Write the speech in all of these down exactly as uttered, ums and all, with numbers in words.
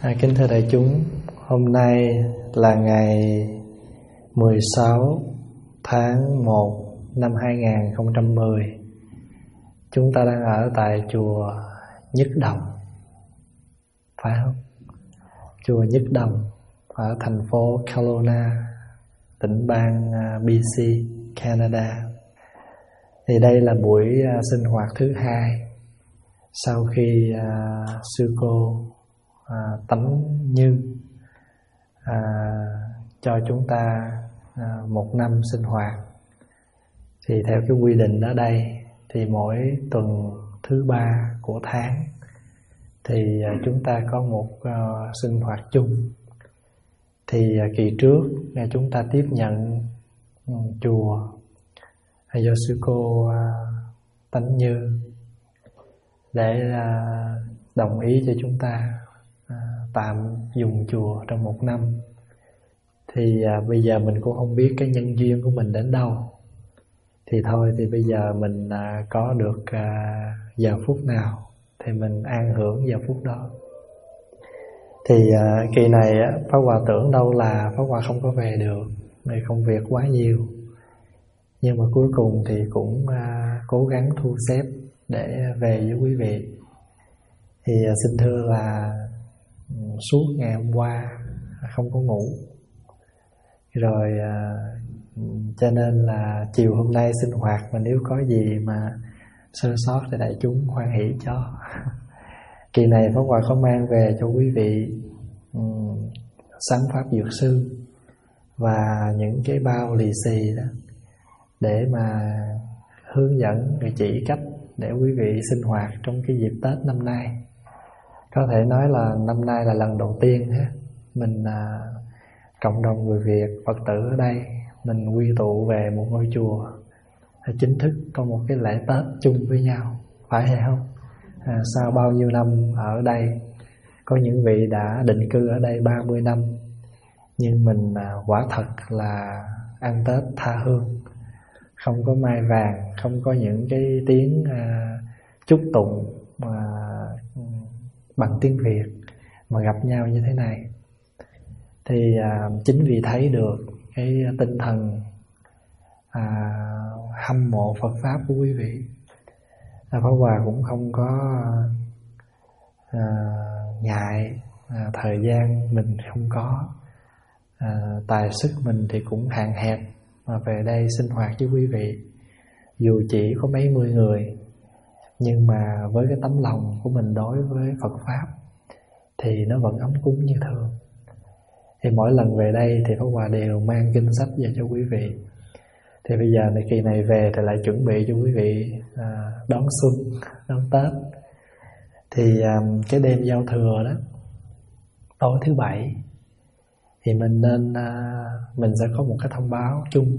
À, kính thưa đại chúng, hôm nay là ngày mười sáu tháng một năm hai nghìn không trăm mười. Chúng ta đang ở tại chùa Nhất Đồng, phải không? Chùa Nhất Đồng ở thành phố Kelowna, tỉnh bang bê xê, Canada. Thì đây là buổi uh, sinh hoạt thứ hai sau khi uh, sư cô uh, Tánh Như uh, cho chúng ta uh, một năm sinh hoạt. Thì theo cái quy định ở đây thì mỗi tuần thứ ba của tháng thì uh, chúng ta có một uh, sinh hoạt chung. Thì uh, kỳ trước uh, chúng ta tiếp nhận um, chùa do sư cô uh, Tánh Như để uh, đồng ý cho chúng ta uh, tạm dùng chùa trong một năm. Thì uh, bây giờ mình cũng không biết cái nhân duyên của mình đến đâu. Thì thôi thì bây giờ mình uh, có được uh, giờ phút nào thì mình an hưởng giờ phút đó. Thì uh, kỳ này uh, Pháp Hòa tưởng đâu là Pháp Hòa không có về được, vì công việc quá nhiều. Nhưng mà cuối cùng thì cũng uh, cố gắng thu xếp để về với quý vị. Thì uh, xin thưa là um, suốt ngày hôm qua không có ngủ. Rồi uh, cho nên là chiều hôm nay sinh hoạt mà nếu có gì mà sơ sót thì đại chúng hoan hỷ cho. Kỳ này Pháp Hòa có mang về cho quý vị um, sáng pháp dược sư và những cái bao lì xì đó, để mà hướng dẫn người chỉ cách để quý vị sinh hoạt trong cái dịp Tết năm nay. Có thể nói là năm nay là lần đầu tiên ha, mình à, cộng đồng người Việt Phật tử ở đây mình quy tụ về một ngôi chùa, chính thức có một cái lễ Tết chung với nhau, phải hay không? À, sau bao nhiêu năm ở đây, có những vị đã định cư ở đây ba mươi năm, nhưng mình à, quả thật là ăn Tết tha hương, không có mai vàng, không có những cái tiếng à, chúc tụng mà bằng tiếng Việt mà gặp nhau như thế này. Thì à, chính vì thấy được cái tinh thần à, hâm mộ Phật Pháp của quý vị, à, Pháp Hòa cũng không có à, ngại à, thời gian mình không có, à, tài sức mình thì cũng hạn hẹp, mà về đây sinh hoạt với quý vị dù chỉ có mấy mươi người, nhưng mà với cái tấm lòng của mình đối với Phật Pháp thì nó vẫn ấm cúng như thường. Thì mỗi lần về đây thì Pháp Hòa đều mang kinh sách về cho quý vị. Thì bây giờ này, kỳ này về thì lại chuẩn bị cho quý vị à, đón xuân, đón Tết. Thì à, cái đêm giao thừa đó, tối thứ bảy, thì mình nên à, mình sẽ có một cái thông báo chung,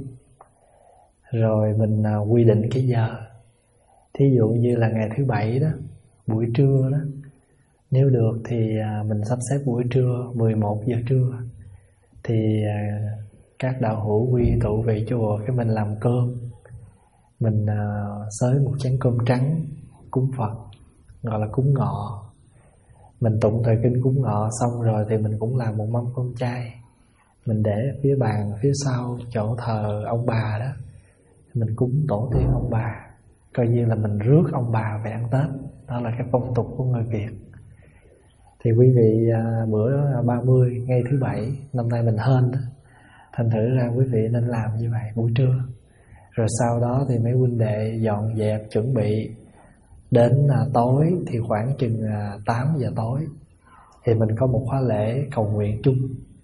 rồi mình à, quy định cái giờ. Thí dụ như là ngày thứ bảy đó, buổi trưa đó, nếu được thì à, mình sắp xếp buổi trưa mười một giờ trưa. Thì à, các đạo hữu quy tụ về chùa, cái mình làm cơm, mình à, xới một chén cơm trắng cúng Phật, gọi là cúng ngọ. Mình tụng thời kinh cúng ngọ xong rồi thì mình cũng làm một mâm cơm chay, mình để phía bàn phía sau chỗ thờ ông bà đó, mình cúng tổ tiên ông bà, coi như là mình rước ông bà về ăn Tết. Đó là cái phong tục của người Việt. Thì quý vị à, bữa ba mươi ngay thứ bảy năm nay mình hên đó, thành thử ra quý vị nên làm như vậy buổi trưa. Rồi sau đó thì mấy huynh đệ dọn dẹp chuẩn bị. Đến à, tối thì khoảng chừng à, tám giờ tối thì mình có một khóa lễ cầu nguyện chung.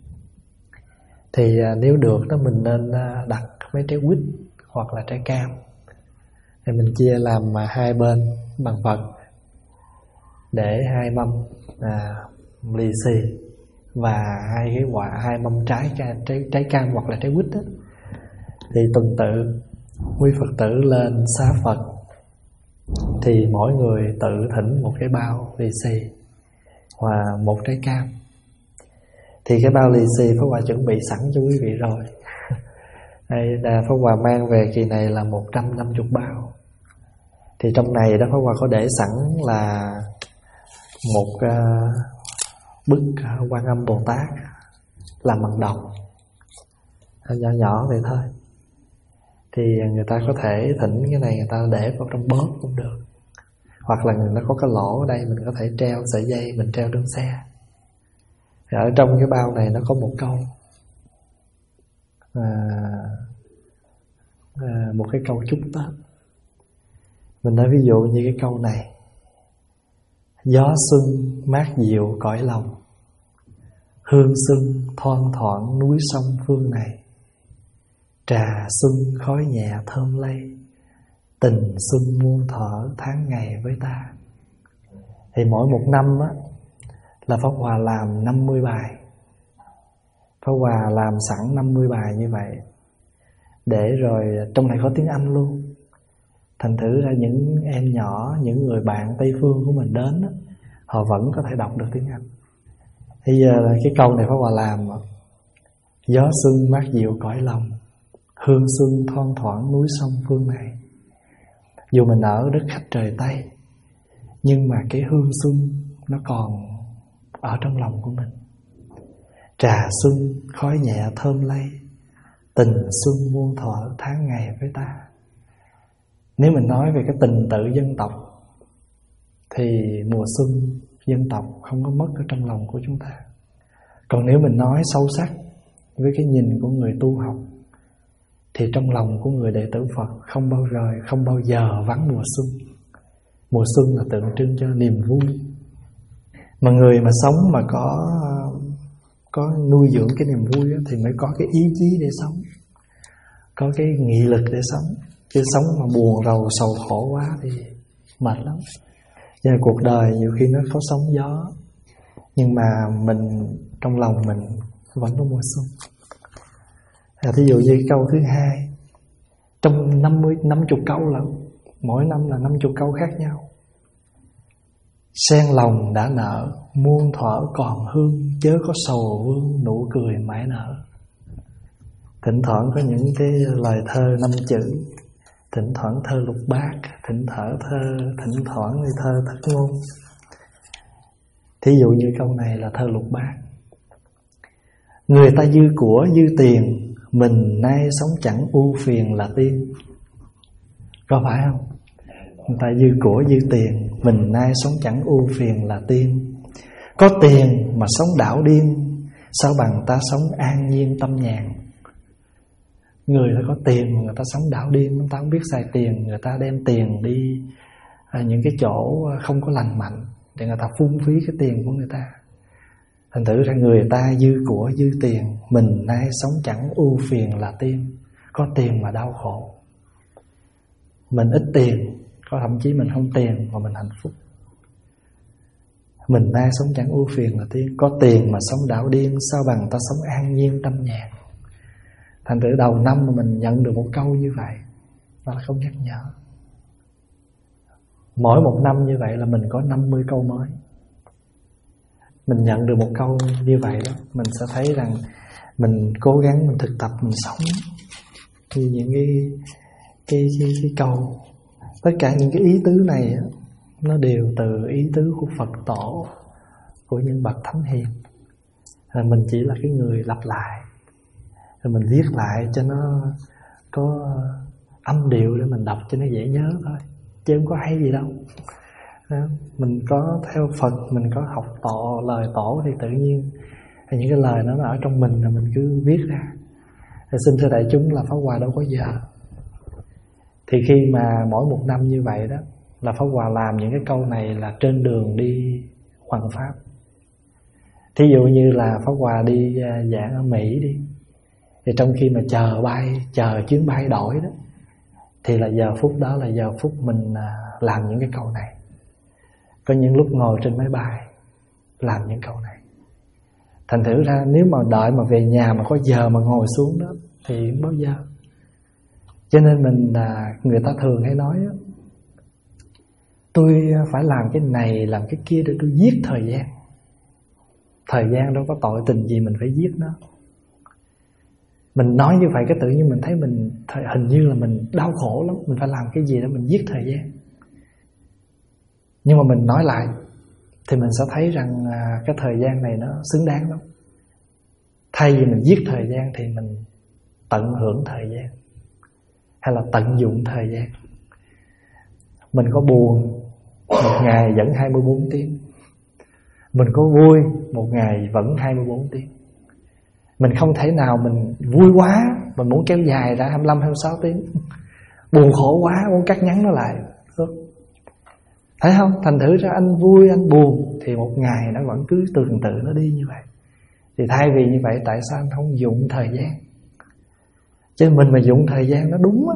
Thì à, nếu được đó mình nên à, đặt mấy trái quýt hoặc là trái cam. Thì mình chia làm à, hai bên bằng Phật, để hai mâm à, lì xì và hai cái quả hai mâm trái trái trái cam hoặc là trái quýt đó. Thì tuần tự quý Phật tử lên xá Phật, thì mỗi người tự thỉnh một cái bao lì xì và một trái cam. Thì cái bao lì xì Pháp Hòa chuẩn bị sẵn cho quý vị rồi. Đây là Pháp Hòa mang về kỳ này là một trăm năm mươi bao. Thì trong này đó Pháp Hòa có để sẵn là một uh, bức Quan Âm Bồ Tát làm bằng đồng, nhỏ nhỏ vậy thôi. Thì người ta có thể thỉnh cái này, người ta để vào trong bóp cũng được. Hoặc là nó có cái lỗ ở đây, mình có thể treo sợi dây, mình treo trên xe. Thì ở trong cái bao này nó có một câu à, à, một cái câu chúc Tết. Mình nói ví dụ như cái câu này: gió xuân mát dịu cõi lòng, hương xuân thoang thoảng núi sông phương này, trà xuân khói nhẹ thơm lây, tình xuân muôn thuở tháng ngày với ta. Thì mỗi một năm á, là Pháp Hòa làm năm mươi bài. Pháp Hòa làm sẵn năm mươi bài như vậy, để rồi trong này có tiếng Anh luôn. Thành thử ra những em nhỏ, những người bạn Tây Phương của mình đến á, họ vẫn có thể đọc được tiếng Anh. Bây giờ cái câu này Pháp Hòa làm: gió xuân mát dịu cõi lòng, hương xuân thoang thoảng núi sông phương này. Dù mình ở đất khách trời Tây, nhưng mà cái hương xuân nó còn ở trong lòng của mình. Trà xuân khói nhẹ thơm lây, tình xuân muôn thuở tháng ngày với ta. Nếu mình nói về cái tình tự dân tộc thì mùa xuân dân tộc không có mất ở trong lòng của chúng ta. Còn nếu mình nói sâu sắc với cái nhìn của người tu học thì trong lòng của người đệ tử Phật không bao giờ không bao giờ vắng mùa xuân. Mùa xuân là tượng trưng cho niềm vui. Mà người mà sống mà có có nuôi dưỡng cái niềm vui thì mới có cái ý chí để sống, có cái nghị lực để sống. Chứ sống mà buồn rầu sầu khổ quá thì mệt lắm. Cho nên cuộc đời nhiều khi nó có sóng gió, nhưng mà mình trong lòng mình vẫn có mùa xuân. À, thí dụ như câu thứ hai, trong năm mươi, năm mươi câu là mỗi năm là năm mươi câu khác nhau. Sen lòng đã nở, muôn thuở còn hương, chớ có sầu vương, nụ cười mãi nở. Thỉnh thoảng có những cái lời thơ năm chữ, thỉnh thoảng thơ lục bát, thỉnh thoảng thơ thỉnh thoảng thơ thất ngôn. Thí dụ như câu này là thơ lục bát: người ta dư của dư tiền, mình nay sống chẳng ưu phiền là tiên. Có phải không? Người ta dư của dư tiền, mình nay sống chẳng ưu phiền là tiên. Có tiền mà sống đảo điên, sao bằng ta sống an nhiên tâm nhàn. Người ta có tiền mà người ta sống đảo điên, người ta không biết xài tiền, người ta đem tiền đi à, những cái chỗ không có lành mạnh để người ta phung phí cái tiền của người ta. Thành thử ra người ta dư của dư tiền, mình nay sống chẳng ưu phiền là tiên. Có tiền mà đau khổ. Mình ít tiền, có thậm chí mình không tiền mà mình hạnh phúc. Mình nay sống chẳng ưu phiền là tiên. Có tiền mà sống đảo điên, sao bằng ta sống an nhiên tâm nhàn. Thành thử đầu năm mà mình nhận được một câu như vậy, đó là không nhắc nhở. Mỗi một năm như vậy là mình có năm mươi câu mới. Mình nhận được một câu như vậy đó, mình sẽ thấy rằng mình cố gắng mình thực tập, mình sống như những cái cái, cái, cái câu. Tất cả những cái ý tứ này nó đều từ ý tứ của Phật tổ, của những bậc thánh hiền. Mình chỉ là cái người lặp lại, rồi mình viết lại cho nó có âm điệu để mình đọc cho nó dễ nhớ thôi, chứ không có hay gì đâu. Mình có theo Phật, mình có học tổ, lời tổ thì tự nhiên những cái lời nó ở trong mình là mình cứ viết ra. Thì xin thưa đại chúng là Pháp Hòa đâu có giờ. Thì khi mà mỗi một năm như vậy đó là Pháp Hòa làm những cái câu này là trên đường đi hoằng pháp. Thí dụ như là Pháp Hòa đi giảng ở Mỹ đi, thì trong khi mà chờ bay, chờ chuyến bay đổi đó, thì là giờ phút đó là giờ phút mình làm những cái câu này. Có những lúc ngồi trên máy bay làm những câu này. Thành thử ra nếu mà đợi mà về nhà mà có giờ mà ngồi xuống đó thì không bao giờ. Cho nên mình người ta thường hay nói đó, tôi phải làm cái này làm cái kia để tôi giết thời gian. Thời gian đâu có tội tình gì mình phải giết nó. Mình nói như vậy cái tự nhiên mình thấy mình hình như là mình đau khổ lắm, mình phải làm cái gì để mình giết thời gian. Nhưng mà mình nói lại, thì mình sẽ thấy rằng à, cái thời gian này nó xứng đáng lắm. Thay vì mình giết thời gian thì mình tận hưởng thời gian, hay là tận dụng thời gian. Mình có buồn, một ngày vẫn hai mươi bốn tiếng. Mình có vui, một ngày vẫn hai mươi bốn tiếng. Mình không thể nào mình vui quá, mình muốn kéo dài ra hai mươi lăm, hai mươi sáu tiếng. Buồn khổ quá, muốn cắt ngắn nó lại. Thấy không? Thành thử ra anh vui, anh buồn thì một ngày nó vẫn cứ tuần tự nó đi như vậy. Thì thay vì như vậy, tại sao anh không dụng thời gian? Chứ mình mà dụng thời gian nó đúng á,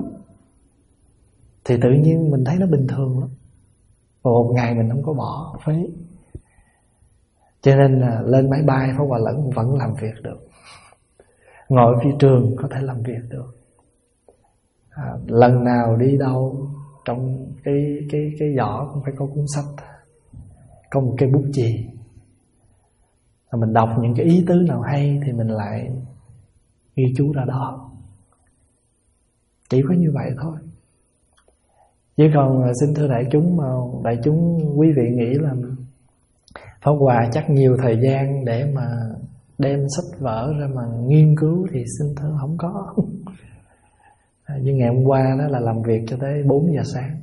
thì tự nhiên mình thấy nó bình thường lắm. Và một ngày mình không có bỏ phí. Cho nên là lên máy bay Pháp Hòa Lẫn vẫn làm việc được, ngồi phi trường có thể làm việc được. à, Lần nào đi đâu trong cái, cái, cái giỏ cũng phải có cuốn sách, có một cây bút chì. à, Mình đọc những cái ý tứ nào hay thì mình lại ghi chú ra đó. Chỉ có như vậy thôi. Chứ còn xin thưa đại chúng, mà đại chúng quý vị nghĩ là Pháp Hòa chắc nhiều thời gian để mà đem sách vở ra mà nghiên cứu thì xin thưa không có. Nhưng ngày hôm qua đó là làm việc cho tới bốn giờ sáng.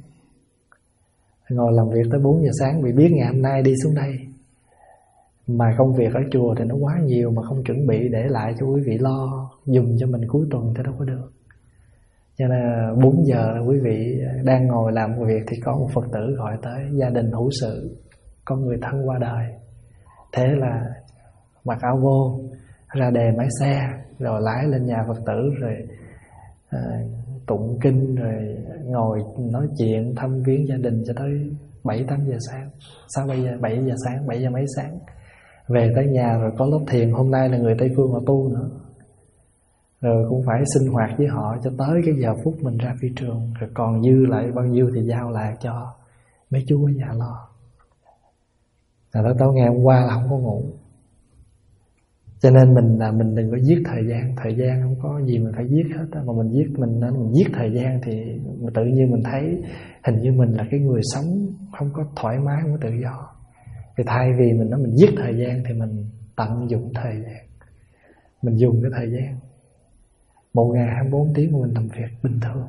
Ngồi làm việc tới bốn giờ sáng vì biết ngày hôm nay đi xuống đây. Mà công việc ở chùa thì nó quá nhiều mà không chuẩn bị để lại cho quý vị lo dùng cho mình cuối tuần thì đâu có được. Cho nên bốn giờ quý vị đang ngồi làm việc thì có một Phật tử gọi tới, gia đình hữu sự, có người thân qua đời. Thế là mặc áo vô, ra đề máy xe, rồi lái lên nhà Phật tử, rồi à, tụng kinh, rồi ngồi nói chuyện thăm viếng gia đình cho tới bảy tám giờ sáng. Sao bây giờ bảy giờ sáng, bảy giờ mấy sáng. Về tới nhà rồi có lớp thiền, hôm nay là người Tây Phương họ tu nữa. Rồi cũng phải sinh hoạt với họ cho tới cái giờ phút mình ra phi trường. Rồi còn dư lại bao nhiêu thì giao lại cho mấy chú ở nhà lo. Rồi đó, tối ngày hôm qua là không có ngủ. Cho nên mình là mình đừng có giết thời gian. Thời gian không có gì mình phải giết hết. Mà mình giết mình mình giết thời gian thì tự nhiên mình thấy hình như mình là cái người sống không có thoải mái, không có tự do. Thì thay vì mình nói mình giết thời gian thì mình tận dụng thời gian. Mình dùng cái thời gian một ngày hai mươi bốn tiếng mà mình làm việc bình thường.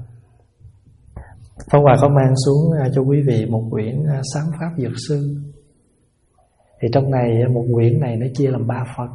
Pháp Hòa có mang xuống cho quý vị một quyển Sám Pháp Dược Sư. Thì trong này một quyển này nó chia làm ba phần.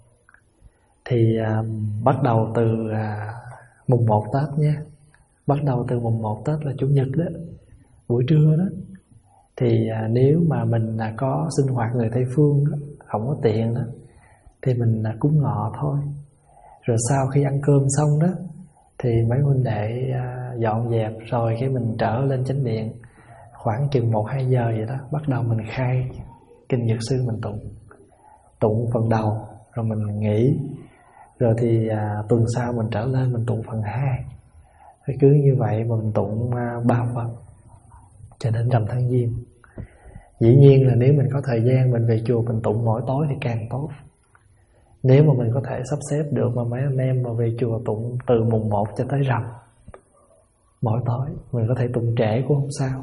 Thì à, bắt đầu từ à, mùng một Tết nha. Bắt đầu từ mùng một Tết là Chủ nhật đó, buổi trưa đó. Thì à, nếu mà mình à, có sinh hoạt người Tây Phương đó, không có tiện đó, thì mình à, cúng ngọ thôi. Rồi sau khi ăn cơm xong đó thì mấy huynh đệ à, dọn dẹp rồi cái mình trở lên chánh điện. Khoảng chừng một hai giờ vậy đó, bắt đầu mình khai kinh Dược Sư mình tụng. Tụng phần đầu rồi mình nghỉ. Rồi thì à, tuần sau mình trở lên mình tụng phần hai. Thì cứ như vậy mà mình tụng ba à, phần cho đến rằm tháng Giêng. Dĩ nhiên là nếu mình có thời gian mình về chùa mình tụng mỗi tối thì càng tốt. Nếu mà mình có thể sắp xếp được mà mấy anh em mà về chùa tụng từ mùng một cho tới rằm mỗi tối, mình có thể tụng trễ cũng không sao.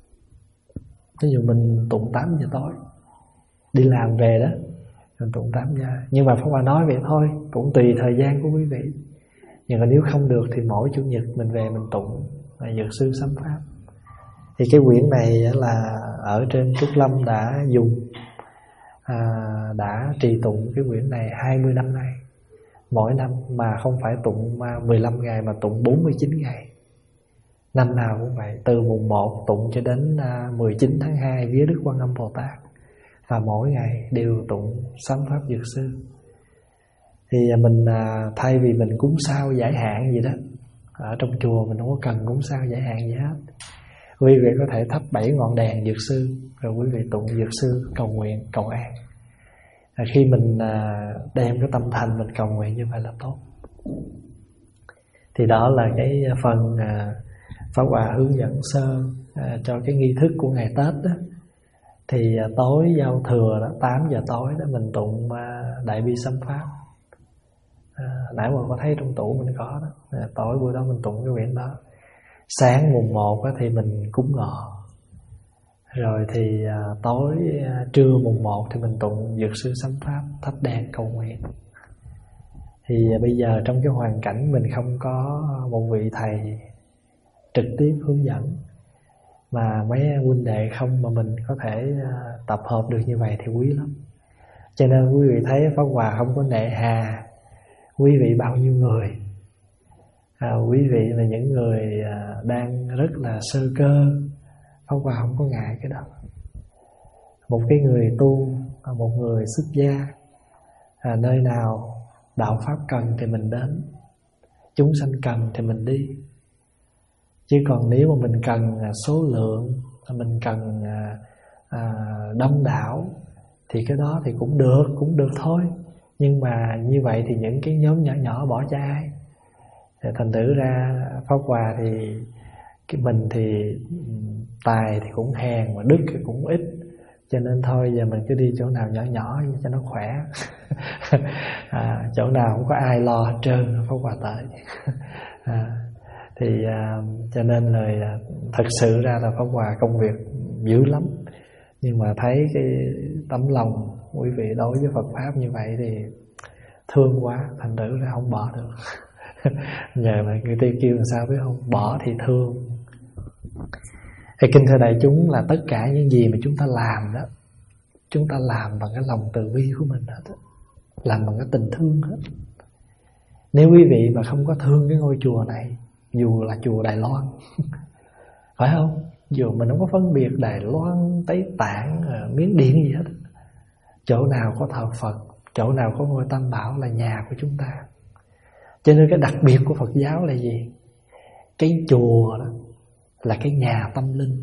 Ví dụ mình tụng tám giờ tối, đi làm về đó, mình tụng tám giờ. Nhưng mà Pháp Hòa nói vậy thôi, cũng tùy thời gian của quý vị. Nhưng mà nếu không được thì mỗi Chủ nhật mình về mình tụng là Dược Sư Sám Pháp. Thì cái quyển này là ở trên Trúc Lâm đã dùng à, đã trì tụng cái quyển này hai mươi năm nay. Mỗi năm mà không phải tụng mười lăm ngày mà tụng bốn mươi chín ngày. Năm nào cũng vậy, từ mùng một tụng cho đến mười chín tháng hai vía Đức Quan Âm Bồ Tát. Và mỗi ngày đều tụng Sám Pháp Dược Sư. Thì mình thay vì mình cúng sao giải hạn gì đó, ở trong chùa mình không có cần cúng sao giải hạn gì hết. Quý vị có thể thắp bảy ngọn đèn Dược Sư, rồi quý vị tụng Dược Sư cầu nguyện, cầu an. Khi mình đem cái tâm thành mình cầu nguyện như vậy là tốt. Thì đó là cái phần Pháp Hòa hướng dẫn sơ cho cái nghi thức của ngày Tết đó. Thì tối giao thừa đó, tám giờ tối đó mình tụng Đại Bi Sám Pháp. à, Nãy mà có thấy trong tủ mình có đó. à, Tối bữa đó mình tụng cái quyển đó. Sáng mùng một thì mình cúng ngọ. Rồi thì à, tối à, trưa mùng một thì mình tụng Dược Sư Sám Pháp, thắp đèn cầu nguyện. Thì à, bây giờ trong cái hoàn cảnh mình không có một vị thầy trực tiếp hướng dẫn, mà mấy huynh đệ không mà mình có thể à, tập hợp được như vậy thì quý lắm. Cho nên quý vị thấy Pháp Hòa không có nệ hà quý vị bao nhiêu người. à, Quý vị là những người à, đang rất là sơ cơ, Pháp Hòa không có ngại cái đó. Một cái người tu, một người xuất gia, à, nơi nào đạo Pháp cần thì mình đến, chúng sanh cần thì mình đi. Chứ còn nếu mà mình cần số lượng, mình cần à, à, đông đảo thì cái đó thì cũng được, cũng được thôi. Nhưng mà như vậy thì những cái nhóm nhỏ nhỏ bỏ cho ai? Thành thử ra Pháp Hòa thì cái mình thì tài thì cũng hèn mà đức thì cũng ít, cho nên thôi giờ mình cứ đi chỗ nào nhỏ nhỏ cho nó khỏe. à, chỗ nào không có ai lo hết trơn Pháp Hòa tới. à, thì à, cho nên là thật sự ra là Pháp Hòa công việc dữ lắm, nhưng mà thấy cái tấm lòng quý vị đối với Phật Pháp như vậy thì thương quá, thành thử ra không bỏ được. Nhờ mà người ta kêu làm sao biết không? Bỏ thì thương. Thì kinh thưa đại chúng là tất cả những gì mà chúng ta làm đó, chúng ta làm bằng cái lòng từ bi của mình hết, làm bằng cái tình thương hết. Nếu quý vị mà không có thương cái ngôi chùa này, dù là chùa Đài Loan, phải không? Dù mình không có phân biệt Đài Loan, Tây Tạng, Miến Điện gì hết, chỗ nào có thờ Phật, chỗ nào có ngôi Tam Bảo là nhà của chúng ta. Cho nên cái đặc biệt của Phật giáo là gì? Cái chùa đó là cái nhà tâm linh.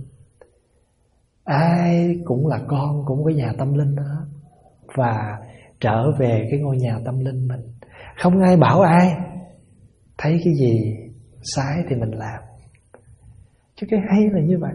Ai cũng là con cũng có nhà tâm linh đó, và trở về cái ngôi nhà tâm linh mình. Không ai bảo ai, thấy cái gì sai thì mình làm. Chứ cái hay là như vậy.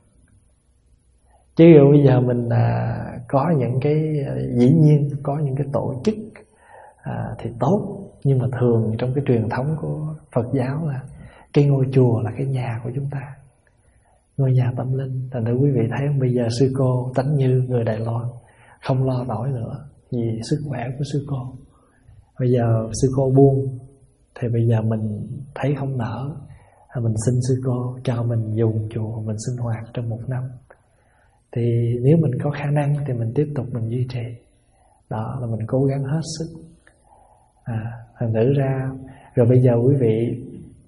Chứ bây giờ mình à, có những cái, dĩ nhiên có những cái tổ chức à, thì tốt, nhưng mà thường trong cái truyền thống của Phật giáo là cái ngôi chùa là cái nhà của chúng ta, ngôi nhà tâm linh. Thành ra quý vị thấy không, bây giờ sư cô Tánh Như người Đài Loan không lo nổi nữa vì sức khỏe của sư cô. Bây giờ sư cô buông thì bây giờ mình thấy không nỡ, mình xin sư cô cho mình dùng chùa mình sinh hoạt trong một năm. Thì nếu mình có khả năng thì mình tiếp tục mình duy trì. Đó là mình cố gắng hết sức. à, Thành thử ra rồi bây giờ quý vị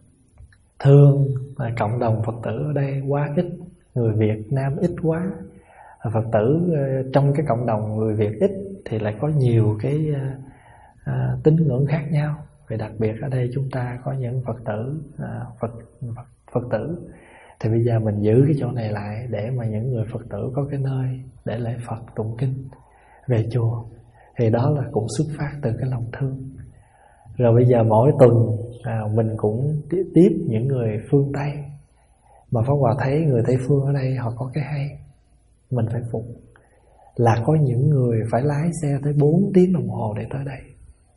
thương là cộng đồng Phật tử ở đây quá ít, người Việt Nam ít quá. Phật tử trong cái cộng đồng người Việt ít thì lại có nhiều cái à, tín ngưỡng khác nhau. Vì đặc biệt ở đây chúng ta có những Phật tử à, Phật, Phật Phật tử thì bây giờ mình giữ cái chỗ này lại để mà những người Phật tử có cái nơi để lễ Phật tụng kinh về chùa. Thì đó là cũng xuất phát từ cái lòng thương. Rồi bây giờ mỗi tuần à, mình cũng tiếp những người phương Tây, mà Pháp Hòa thấy người Tây phương ở đây họ có cái hay mình phải phục, là có những người phải lái xe tới bốn tiếng đồng hồ để tới đây.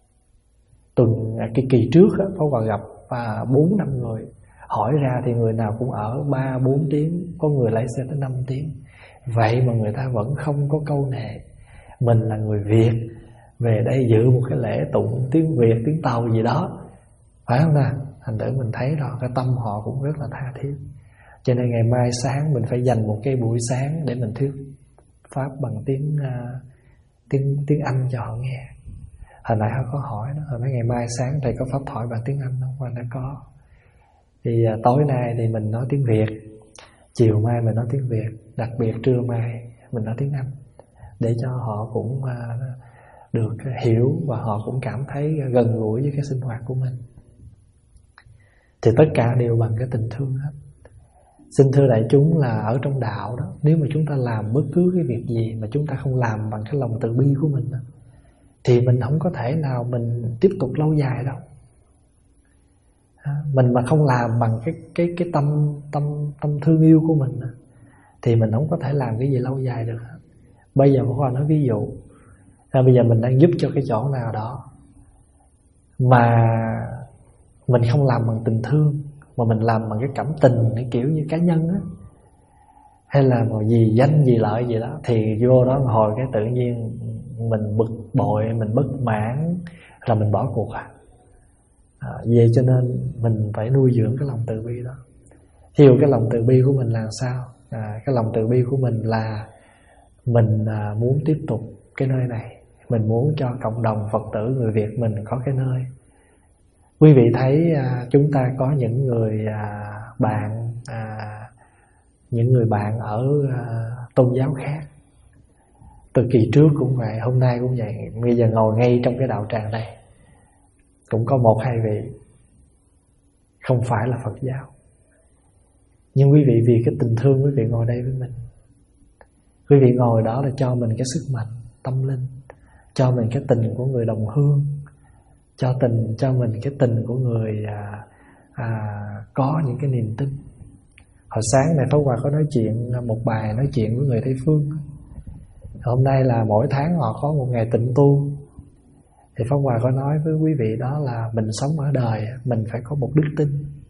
Tuần à, cái kỳ trước á, Pháp Hòa gặp và bốn năm người, hỏi ra thì người nào cũng ở ba bốn tiếng, có người lái xe tới năm tiếng. Vậy mà người ta vẫn không có câu nệ. Mình là người Việt về đây dự một cái lễ tụng tiếng Việt, tiếng Tàu gì đó, phải không nào? Thành thử mình thấy rồi cái tâm họ cũng rất là tha thiết. Cho nên ngày mai sáng mình phải dành một cái buổi sáng để mình thuyết pháp bằng tiếng uh, tiếng tiếng Anh cho họ nghe. Hồi nãy họ có hỏi đó, hồi nãy ngày mai sáng thầy có pháp thoại bằng tiếng Anh không? Và đã có. Thì uh, tối nay thì mình nói tiếng Việt, chiều mai mình nói tiếng Việt, đặc biệt trưa mai mình nói tiếng Anh, để cho họ cũng uh, được hiểu và họ cũng cảm thấy gần gũi với cái sinh hoạt của mình. Thì tất cả đều bằng cái tình thương hết. Xin thưa đại chúng là ở trong đạo đó, nếu mà chúng ta làm bất cứ cái việc gì mà chúng ta không làm bằng cái lòng từ bi của mình đó, thì mình không có thể nào mình tiếp tục lâu dài đâu. Mình mà không làm bằng cái cái cái tâm tâm tâm thương yêu của mình đó, thì mình không có thể làm cái gì lâu dài được. Bây giờ Khoa nói ví dụ, à, bây giờ mình đang giúp cho cái chỗ nào đó mà mình không làm bằng tình thương, mà mình làm bằng cái cảm tình, cái kiểu như cá nhân á, hay là một gì danh gì lợi gì đó, thì vô đó hồi cái tự nhiên mình bực bội, mình bất mãn là mình bỏ cuộc à. à Vậy cho nên mình phải nuôi dưỡng cái lòng từ bi đó. Thí dụ cái lòng từ bi của mình là sao? à, Cái lòng từ bi của mình là mình à, muốn tiếp tục cái nơi này, mình muốn cho cộng đồng Phật tử người Việt mình có cái nơi. Quý vị thấy à, chúng ta có những người à, bạn à, những người bạn ở à, tôn giáo khác. Từ kỳ trước cũng vậy, hôm nay cũng vậy. Bây giờ ngồi ngay trong cái đạo tràng này cũng có một hai vị không phải là Phật giáo, nhưng quý vị vì cái tình thương quý vị ngồi đây với mình. Quý vị ngồi đó là cho mình cái sức mạnh tâm linh, cho mình cái tình của người đồng hương, cho tình cho mình cái tình của người à, à, có những cái niềm tin. Hồi sáng này Pháp Hòa có nói chuyện một bài nói chuyện với người Tây Phương. Hôm nay là mỗi tháng họ có một ngày tịnh tu, thì Pháp Hòa có nói với quý vị đó là mình sống ở đời mình phải có một đức tin.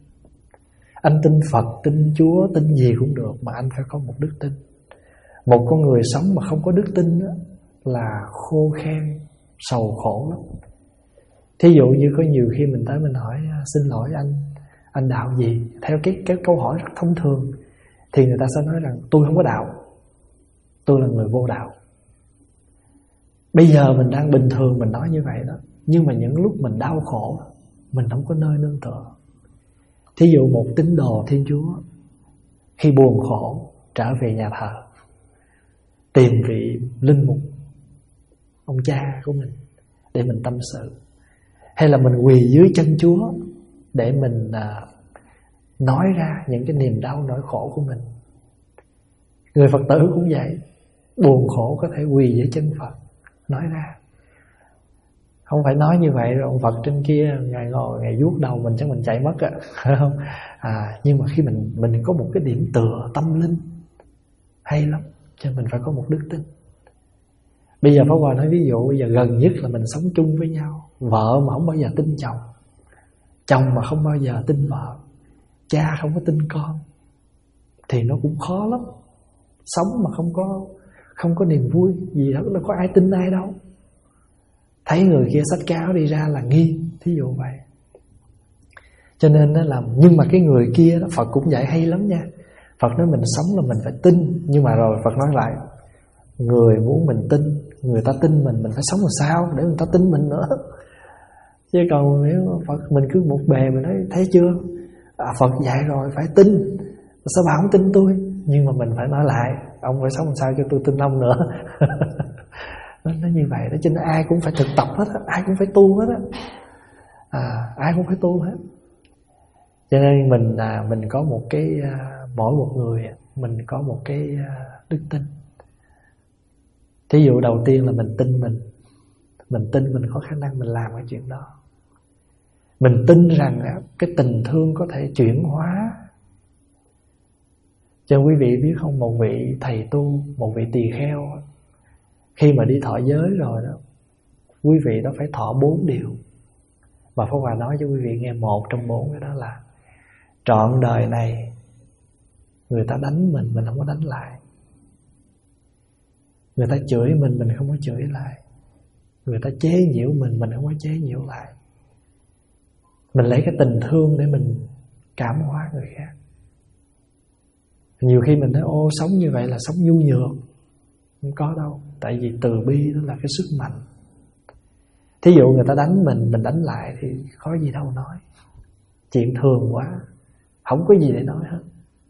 Anh tin Phật, tin Chúa, tin gì cũng được, mà anh phải có một đức tin. Một con người sống mà không có đức tin đó là khô khan, sầu khổ lắm. Thí dụ như có nhiều khi mình tới mình hỏi xin lỗi anh, anh đạo gì? Theo cái, cái câu hỏi rất thông thường thì người ta sẽ nói rằng tôi không có đạo, tôi là người vô đạo. Bây giờ mình đang bình thường mình nói như vậy đó, nhưng mà những lúc mình đau khổ, mình không có nơi nương tựa. Thí dụ một tín đồ Thiên Chúa khi buồn khổ trở về nhà thờ, tìm vị linh mục, ông cha của mình để mình tâm sự, hay là mình quỳ dưới chân Chúa để mình à, nói ra những cái niềm đau nỗi khổ của mình. Người Phật tử cũng vậy, buồn khổ có thể quỳ dưới chân Phật nói ra. Không phải nói như vậy rồi ông Phật trên kia Ngài ngồi Ngài vuốt đầu mình chắc mình chạy mất á, không? À, nhưng mà khi mình mình có một cái điểm tựa tâm linh hay lắm, cho mình phải có một đức tin. Bây giờ Pháp Hòa nói ví dụ, bây giờ gần nhất là mình sống chung với nhau, vợ mà không bao giờ tin chồng, chồng mà không bao giờ tin vợ, cha không có tin con, thì nó cũng khó lắm. Sống mà không có không có niềm vui gì đó, đâu có ai tin ai đâu. Thấy người kia xách cáo đi ra là nghi, thí dụ vậy. Cho nên nó làm, nhưng mà cái người kia đó, Phật cũng dạy hay lắm nha. Phật nói mình sống là mình phải tin, nhưng mà rồi Phật nói lại, người muốn mình tin, người ta tin mình, mình phải sống làm sao để người ta tin mình nữa. Chứ còn nếu Phật mình cứ một bề mình nói thấy chưa, à, Phật dạy rồi phải tin, sao bà không tin tôi? Nhưng mà mình phải nói lại, ông phải sống làm sao cho tôi tin ông nữa. Nó như vậy đó, cho nên ai cũng phải thực tập hết á, ai cũng phải tu hết á, à, ai cũng phải tu hết. Cho nên mình à, mình có một cái à, mỗi một người mình có một cái à, đức tin. Thí dụ đầu tiên là mình tin mình, mình tin mình có khả năng mình làm cái chuyện đó. Mình tin rằng à, cái tình thương có thể chuyển hóa. Cho quý vị biết không, một vị thầy tu, một vị tỳ kheo khi mà đi thọ giới rồi đó, quý vị đó phải thọ bốn điều. Và Pháp Hòa nói cho quý vị nghe một trong bốn cái đó là trọn đời này người ta đánh mình, mình không có đánh lại. Người ta chửi mình, mình không có chửi lại. Người ta chế giễu mình, mình không có chế giễu lại. Mình lấy cái tình thương để mình cảm hóa người khác. Nhiều khi mình nói ô sống như vậy là sống nhu nhược. Không có đâu. Tại vì từ bi đó là cái sức mạnh. Thí dụ người ta đánh mình, mình đánh lại thì có gì đâu nói. Chuyện thường quá, không có gì để nói hết.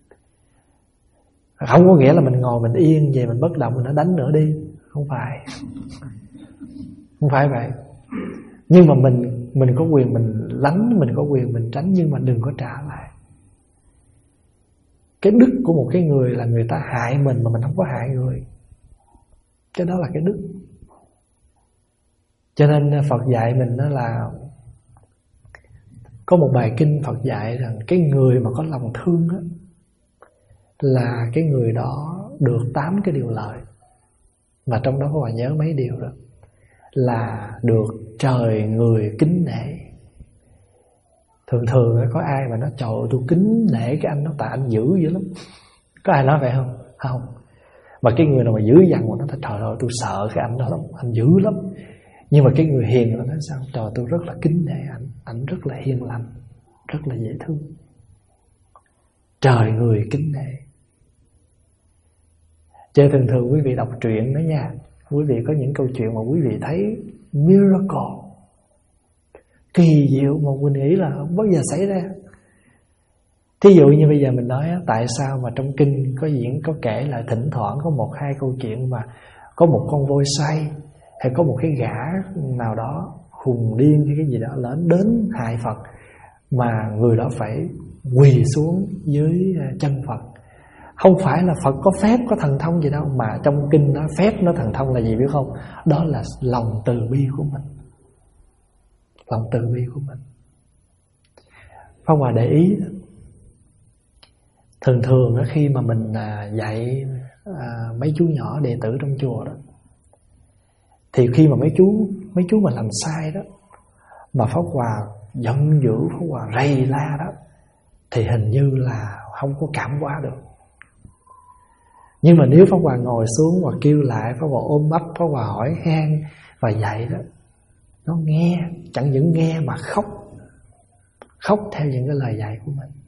Không có nghĩa là mình ngồi mình yên về mình bất động, mình nói đánh nữa đi. Không phải. Không phải vậy. Nhưng mà mình mình có quyền mình lánh, mình có quyền mình tránh, nhưng mà đừng có trả lại. Cái đức của một cái người là người ta hại mình mà mình không có hại người. Cái đó là cái đức. Cho nên Phật dạy mình đó là có một bài kinh Phật dạy rằng cái người mà có lòng thương đó, là cái người đó được tám cái điều lợi. Và trong đó có bạn nhớ mấy điều đó. Là được trời người kính nể. Thường thường có ai mà nói trời ơi tôi kính nể cái anh nó, tại anh dữ dữ lắm. Có ai nói vậy không? Không. Mà cái người nào mà dữ dằn mà nó nói trời ơi tôi sợ cái anh đó lắm, anh dữ lắm. Nhưng mà cái người hiền nó nói sao? Trời, tôi rất là kính nể anh, anh rất là hiền lành, rất là dễ thương. Trời người kính nể. Chứ thường thường quý vị đọc truyện đó nha, quý vị có những câu chuyện mà quý vị thấy miracle, kỳ diệu mà mình nghĩ là không bao giờ xảy ra. Thí dụ như bây giờ mình nói tại sao mà trong kinh có diễn có kể lại thỉnh thoảng có một hai câu chuyện mà có một con voi say hay có một cái gã nào đó hùng điên hay cái gì đó lớn đến hại Phật, mà người đó phải quỳ xuống dưới chân Phật. Không phải là Phật có phép, có thần thông gì đâu, mà trong kinh đó phép nó thần thông là gì biết không? Đó là lòng từ bi của mình. Lòng từ bi của mình. Pháp Hòa để ý, thường thường khi mà mình dạy mấy chú nhỏ đệ tử trong chùa đó, thì khi mà mấy chú mấy chú mà làm sai đó, mà Pháp Hòa giận dữ, Pháp Hòa rầy la đó, thì hình như là không có cảm hóa được. Nhưng mà nếu Pháp Hòa ngồi xuống và kêu lại, Pháp Hòa ôm ấp, Pháp Hòa hỏi han và dạy đó, nó nghe, chẳng những nghe mà khóc, khóc theo những cái lời dạy của mình.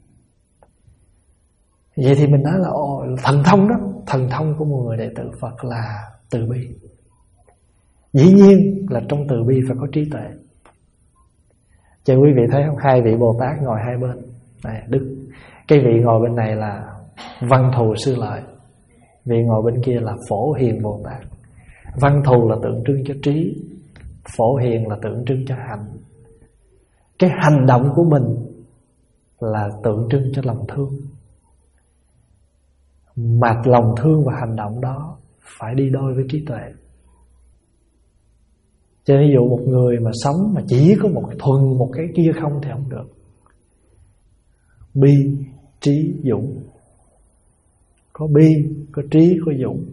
Vậy thì mình nói là ồ, thần thông đó, thần thông của một người đệ tử Phật là từ bi. Dĩ nhiên là trong từ bi phải có trí tuệ. Cho quý vị thấy không, hai vị Bồ Tát ngồi hai bên này, Đức, cái vị ngồi bên này là Văn Thù Sư Lợi, vị ngồi bên kia là Phổ Hiền Bồ Tát. Văn Thù là tượng trưng cho trí, Phổ Hiền là tượng trưng cho hành. Cái hành động của mình là tượng trưng cho lòng thương, mà lòng thương và hành động đó phải đi đôi với trí tuệ. Cho nên ví dụ một người mà sống mà chỉ có một thuần một cái kia không thì không được. Bi, trí, dũng. Có bi, có trí, có dũng.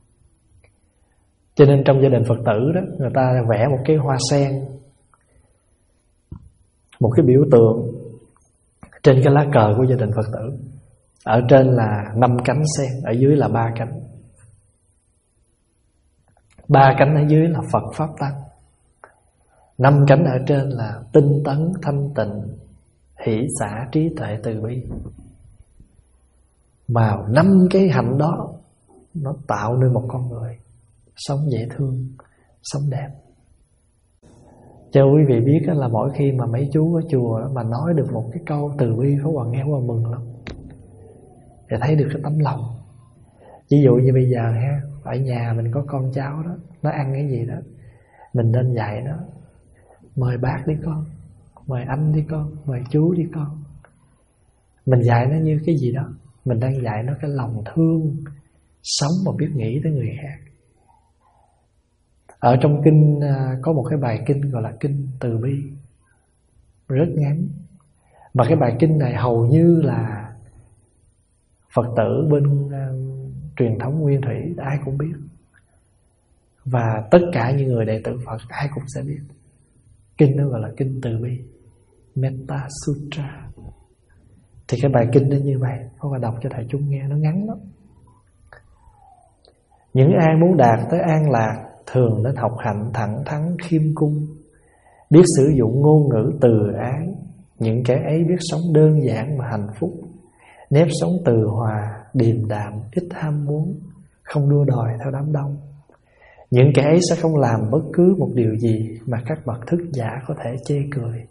Cho nên trong gia đình Phật tử đó, người ta vẽ một cái hoa sen, một cái biểu tượng trên cái lá cờ của gia đình Phật tử. Ở trên là năm cánh sen, ở dưới là ba cánh. Ba cánh ở dưới là Phật Pháp Tăng. Năm cánh ở trên là tinh tấn, thanh tịnh, hỷ xả, trí tuệ, từ bi. Mà năm cái hạnh đó nó tạo nên một con người sống dễ thương, sống đẹp. Cho quý vị biết là mỗi khi mà mấy chú ở chùa mà nói được một cái câu từ bi, Pháp Hòa nghe Pháp Hòa mừng lắm, để thấy được cái tấm lòng. Ví dụ như bây giờ ha, ở nhà mình có con cháu đó, nó ăn cái gì đó, mình nên dạy nó, mời bác đi con, mời anh đi con, mời chú đi con. Mình dạy nó như cái gì đó, mình đang dạy nó cái lòng thương, sống mà biết nghĩ tới người khác. Ở trong kinh có một cái bài kinh gọi là kinh Từ Bi, rất ngắn. Mà cái bài kinh này hầu như là Phật tử bên uh, truyền thống Nguyên Thủy ai cũng biết, và tất cả những người đệ tử Phật ai cũng sẽ biết. Kinh đó gọi là kinh Từ Bi, Metta Sutra. Thì cái bài kinh đó như vậy, Pháp Hòa đọc cho đại chúng nghe, nó ngắn lắm. Những ai muốn đạt tới an lạc thường nên học hạnh thẳng thắn khiêm cung, biết sử dụng ngôn ngữ từ ái. Những kẻ ấy biết sống đơn giản mà hạnh phúc, nếp sống từ hòa, điềm đạm, ít ham muốn, không đua đòi theo đám đông. Những kẻ ấy sẽ không làm bất cứ một điều gì mà các bậc thức giả có thể chê cười.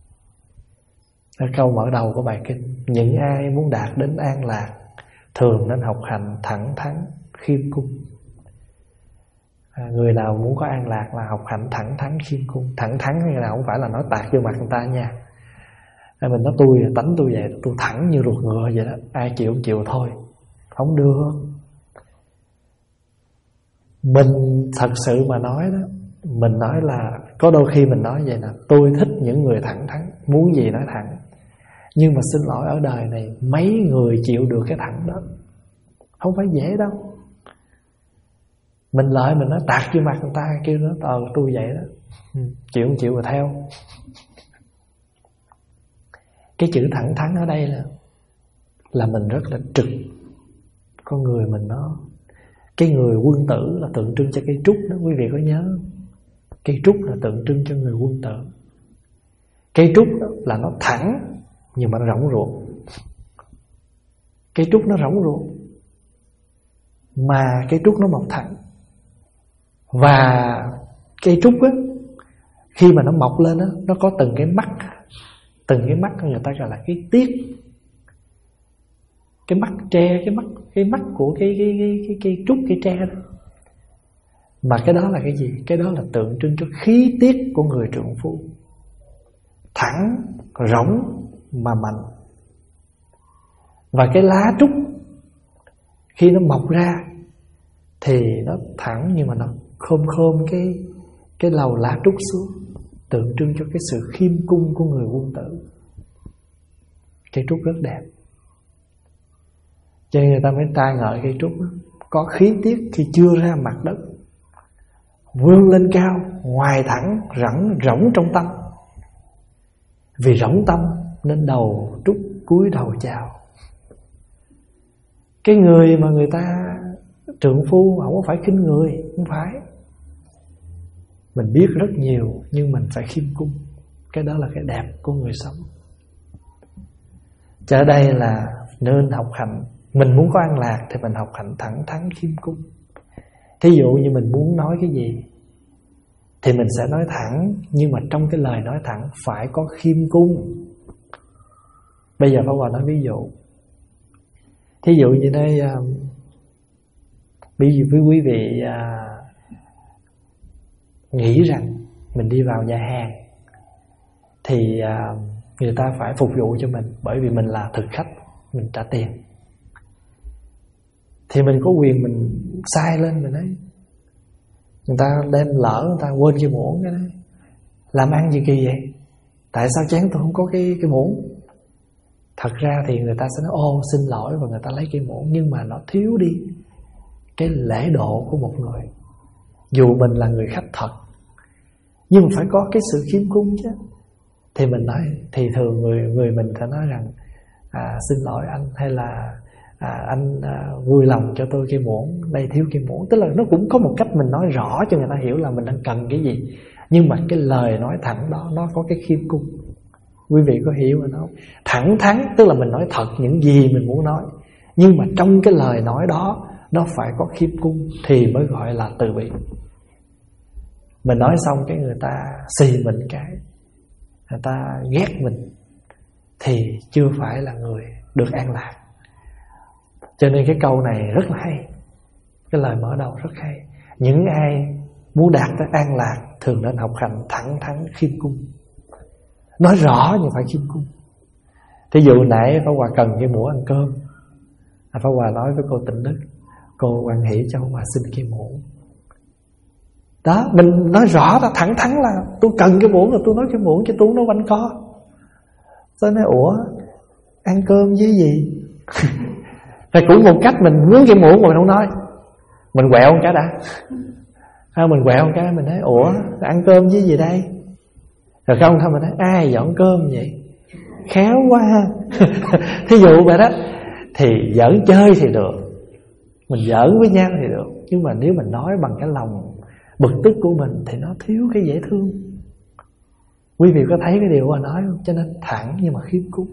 Ở câu mở đầu của bài kinh, những ai muốn đạt đến an lạc thường nên học hành thẳng thắn khiêm cung. À, người nào muốn có an lạc là học hành thẳng thắn khiêm cung. Thẳng thắn hay là không phải là nói tạt vô mặt người ta nha. À, mình nói tôi tánh tôi vậy, tôi thẳng như ruột ngựa vậy đó, ai chịu không chịu thôi, không được. Mình thật sự mà nói đó, mình nói là có đôi khi mình nói vậy nè, tôi thích những người thẳng thắn, muốn gì nói thẳng. Nhưng mà xin lỗi, ở đời này mấy người chịu được cái thẳng đó, không phải dễ đâu. Mình lợi mình nói tạt vô mặt người ta, kêu nó ờ tôi vậy đó, ừ, chịu không chịu mà theo. Cái chữ thẳng thắn ở đây là là mình rất là trực, Con người mình nó, cái người quân tử là tượng trưng cho cây trúc đó, quý vị có nhớ không? Cây trúc là tượng trưng cho người quân tử. Cây trúc là nó thẳng nhưng mà nó rỗng ruột. Cây trúc nó rỗng ruột mà cây trúc nó mọc thẳng. Và cây trúc á, khi mà nó mọc lên á, nó có từng cái mắt. Từng cái mắt người ta gọi là cái tiết. Cái mắt tre, cái mắt cái mắt của cái cái cái cái cây trúc, cây tre đó. Mà cái đó là cái gì? Cái đó là tượng trưng cho khí tiết của người trượng phu. Thẳng, rỗng mà mạnh. Và cái lá trúc khi nó mọc ra thì nó thẳng nhưng mà nó khom khom cái cái lầu lá trúc xuống, tượng trưng cho cái sự khiêm cung của người quân tử. Cây trúc rất đẹp, cho nên người ta mới ca ngợi cây trúc đó. Có khí tiết khi chưa ra mặt đất, vươn lên cao, ngoài thẳng, rỗng rỗng trong tâm. Vì rỗng tâm nên đầu trúc cúi đầu chào. Cái người mà người ta trượng phu không có phải khinh người, không phải. Mình biết rất nhiều nhưng mình phải khiêm cung. Cái đó là cái đẹp của người sống. Cho đây là nên học hành. Mình muốn có an lạc thì mình học hành thẳng thắn khiêm cung. Thí dụ như mình muốn nói cái gì thì mình sẽ nói thẳng, nhưng mà trong cái lời nói thẳng phải có khiêm cung. Bây giờ Pháp Hòa nói ví dụ. Thí dụ như đây, ví dụ với quý vị à, nghĩ rằng mình đi vào nhà hàng thì à, người ta phải phục vụ cho mình, bởi vì mình là thực khách, mình trả tiền. Thì mình có quyền mình sai lên, mình nói người ta đem lỡ, người ta quên cái muỗng cái đó. Làm ăn gì kỳ vậy? Tại sao chén tôi không có cái cái muỗng? Thật ra thì người ta sẽ nói ô xin lỗi và người ta lấy cái muỗng, nhưng mà nó thiếu đi cái lễ độ của một người. Dù mình là người khách thật, nhưng mà phải có cái sự khiêm cung chứ. Thì mình nói, thì thường người người mình sẽ nói rằng à, xin lỗi anh, hay là à, anh à, vui lòng cho tôi cái muỗng, đây thiếu cái muỗng. Tức là nó cũng có một cách mình nói rõ cho người ta hiểu là mình đang cần cái gì. Nhưng mà cái lời nói thẳng đó nó có cái khiêm cung. Quý vị có hiểu mà không? Thẳng thắn tức là mình nói thật những gì mình muốn nói, nhưng mà trong cái lời nói đó nó phải có khiêm cung thì mới gọi là từ bi. Mình nói xong cái người ta xì mình cái, người ta ghét mình thì chưa phải là người được an lạc. Cho nên cái câu này rất là hay, cái lời mở đầu rất hay. Những ai muốn đạt tới an lạc thường nên học hành thẳng thắn khiêm cung. Nói rõ nhưng phải khiêm cung. Thí dụ nãy Pháp Hòa cần cái muỗng ăn cơm, Pháp Hòa nói với cô Tịnh Đức, cô hoan hỷ cho Pháp Hòa xin cái muỗng. Đó, mình nói rõ ra thẳng thắn là tôi cần cái muỗng, là tôi nói cái muỗng chứ tôi không nói quanh co. Tôi nói ủa ăn cơm với gì? Thì cũng một cách mình muốn cái muỗng mà mình không nói, mình quẹo một cái đã. À, mình quẹo một cái mình nói ủa ăn cơm với gì đây? Rồi không thôi mình nói ai dọn cơm vậy? Khéo quá ha. Thí dụ vậy đó. Thì giỡn chơi thì được, mình giỡn với nhau thì được. Nhưng mà nếu mình nói bằng cái lòng bực tức của mình thì nó thiếu cái dễ thương. Quý vị có thấy cái điều mà nói không? Cho nên thẳng nhưng mà khiêm cung.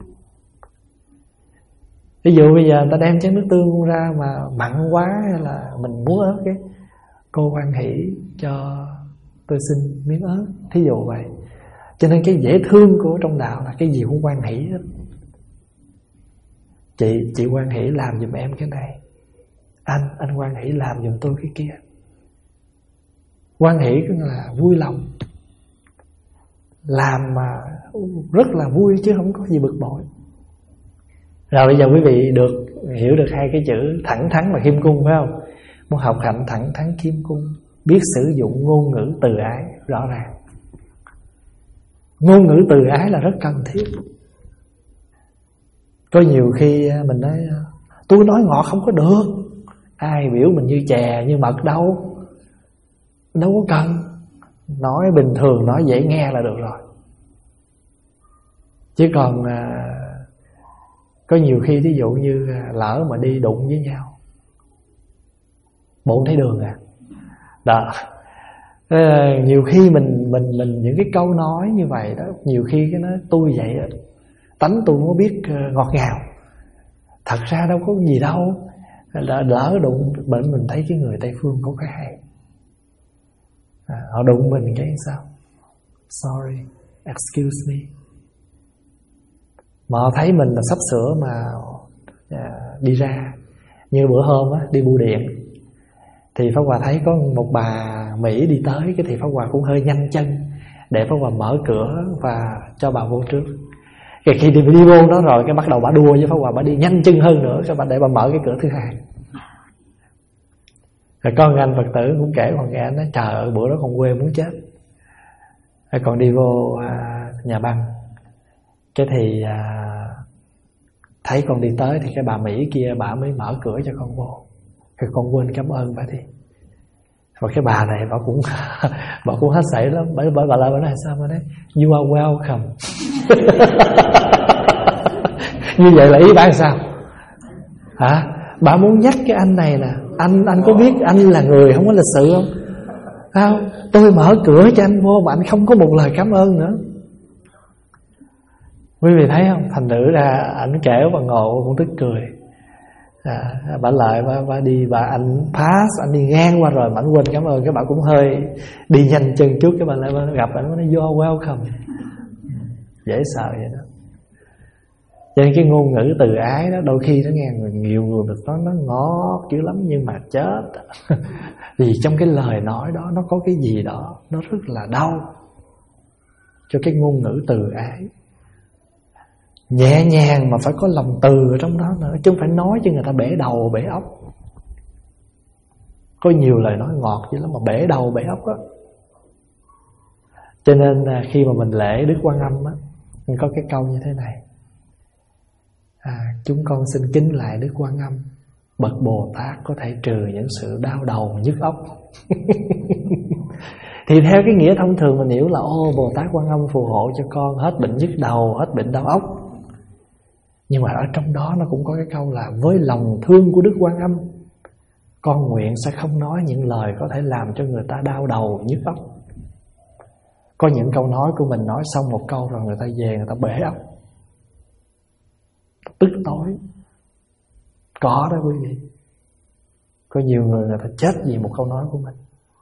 Ví dụ bây giờ người ta đem chén nước tương ra mà mặn quá, hay là mình muốn ớt cái, cô hoan hỷ cho tôi xin miếng ớt, thí dụ vậy. Cho nên cái dễ thương của trong đạo là cái gì cũng hoan hỷ hết. Chị, chị hoan hỷ làm giùm em cái này, Anh, anh hoan hỷ làm giùm tôi cái kia. Hoan hỷ cũng là vui lòng, làm mà rất là vui chứ không có gì bực bội. Rồi bây giờ quý vị được hiểu được hai cái chữ thẳng thắn và khiêm cung phải không? Muốn học hạnh thẳng thắn khiêm cung, biết sử dụng ngôn ngữ từ ái rõ ràng. Ngôn ngữ từ ái là rất cần thiết. Có nhiều khi mình nói tôi nói ngọt không có được, ai biểu mình như chè như mật đâu. Đâu có cần. Nói bình thường, nói dễ nghe là được rồi. Chứ còn à, có nhiều khi ví dụ như lỡ mà đi đụng với nhau, bộ thấy đường à. Đó. À, nhiều khi mình mình mình những cái câu nói như vậy đó, nhiều khi cái nói tôi vậy đó, tánh tôi không có biết ngọt ngào, thật ra đâu có gì đâu. Lỡ, lỡ đụng bệnh mình thấy cái người Tây phương có cái hay, à, họ đụng mình cái sao, sorry, excuse me. Mà họ thấy mình là sắp sửa mà à, đi ra. Như bữa hôm á, đi bưu điện thì Pháp Hòa thấy có một bà Mỹ đi tới, cái thì Pháp Hòa cũng hơi nhanh chân để Pháp Hòa mở cửa và cho bà vô trước. Cái khi đi, đi vô đó rồi cái bắt đầu bà đua với Pháp Hòa, bà đi nhanh chân hơn nữa cho bà để bà mở cái cửa thứ hai. Rồi có một anh Phật tử cũng kể còn nghe, anh nói trời ơi bữa đó con quê muốn chết. Rồi còn đi vô à, nhà băng, cái thì à, thấy con đi tới thì cái bà Mỹ kia bà mới mở cửa cho con vô. Cái con quên cảm ơn bà đi. Và cái bà này bà cũng bà cũng hết sảy lắm. Bởi bởi bà lại bà nói sao mà nói you are welcome. Như vậy là ý bà sao? Hả? Bà muốn nhắc cái anh này là anh anh có biết anh là người không có lịch sự không? Không, tôi mở cửa cho anh vô mà anh không có một lời cảm ơn nữa. Quý vị thấy không? Thành thử ra ảnh kể bà ngộ cũng tức cười. À, bà lại bà, bà đi bà anh pass, anh đi ngang qua rồi mà anh quên cảm ơn, cái bà cũng hơi đi nhanh chân chút, cái bà lại bà gặp anh nói you're welcome. Dễ sợ vậy đó. Cho nên cái ngôn ngữ từ ái đó đôi khi nó nghe người nhiều người được nói nó ngọt dữ lắm, nhưng mà chết. Vì trong cái lời nói đó nó có cái gì đó nó rất là đau. Cho cái ngôn ngữ từ ái nhẹ nhàng mà phải có lòng từ ở trong đó nữa, chứ không phải nói cho người ta bể đầu bể óc. Có nhiều lời nói ngọt chứ lắm mà bể đầu bể óc á. Cho nên khi mà mình lễ Đức Quan Âm á, mình có cái câu như thế này: à, chúng con xin kính lại Đức Quan Âm, bậc Bồ Tát có thể trừ những sự đau đầu nhức óc. Thì theo cái nghĩa thông thường mình hiểu là ô Bồ Tát Quan Âm phù hộ cho con hết bệnh nhức đầu, hết bệnh đau óc. Nhưng mà ở trong đó nó cũng có cái câu là với lòng thương của Đức Quan Âm, con nguyện sẽ không nói những lời có thể làm cho người ta đau đầu nhức óc. Có những câu nói của mình nói xong một câu rồi người ta về người ta bể óc, tức tối. Có đó quý vị. Có nhiều người người ta chết vì một câu nói của mình.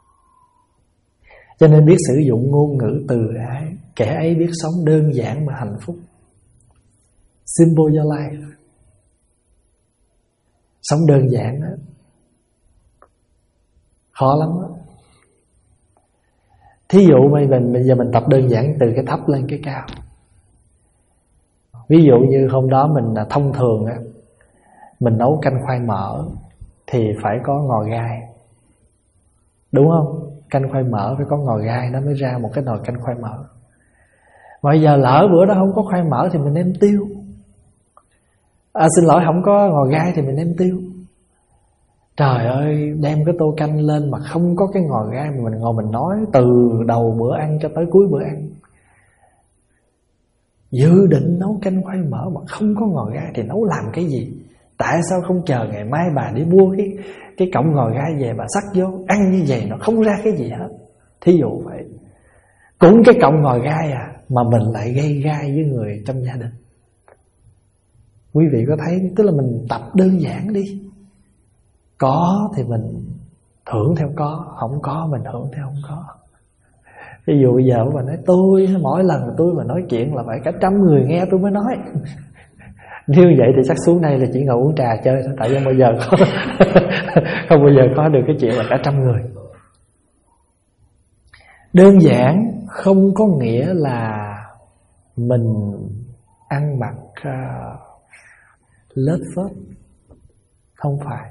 Cho nên biết sử dụng ngôn ngữ từ ái, kẻ ấy biết sống đơn giản mà hạnh phúc. Simple your life. Sống đơn giản đó khó lắm đó. Thí dụ bây mình bây giờ mình tập đơn giản từ cái thấp lên cái cao. Ví dụ như hôm đó mình là thông thường á, mình nấu canh khoai mỡ thì phải có ngò gai, đúng không? Canh khoai mỡ phải có ngò gai nó mới ra một cái nồi canh khoai mỡ. Bây giờ lỡ bữa đó không có khoai mỡ thì mình nêm tiêu. À, xin lỗi, không có ngò gai thì mình nêm tiêu. Trời ơi, đem cái tô canh lên mà không có cái ngò gai mà mình ngồi mình nói từ đầu bữa ăn cho tới cuối bữa ăn. Dự định nấu canh khoai mỡ mà không có ngò gai thì nấu làm cái gì? Tại sao không chờ ngày mai bà đi mua cái cái cọng ngò gai về bà sắc vô, ăn như vậy nó không ra cái gì hết. Thí dụ vậy. Cũng cái cọng ngò gai à mà mình lại gây gai với người trong gia đình. Quý vị có thấy, tức là mình tập đơn giản đi. Có thì mình hưởng theo có, không có mình hưởng theo không có. Ví dụ bây giờ mà nói tôi, mỗi lần tôi mà nói chuyện là phải cả trăm người nghe tôi mới nói. Nếu vậy thì chắc xuống đây là chỉ ngồi uống trà chơi thôi. Tại vì bao giờ có không bao giờ có được cái chuyện là cả trăm người. Đơn giản không có nghĩa là mình ăn mặc uh, lết phết. Không phải.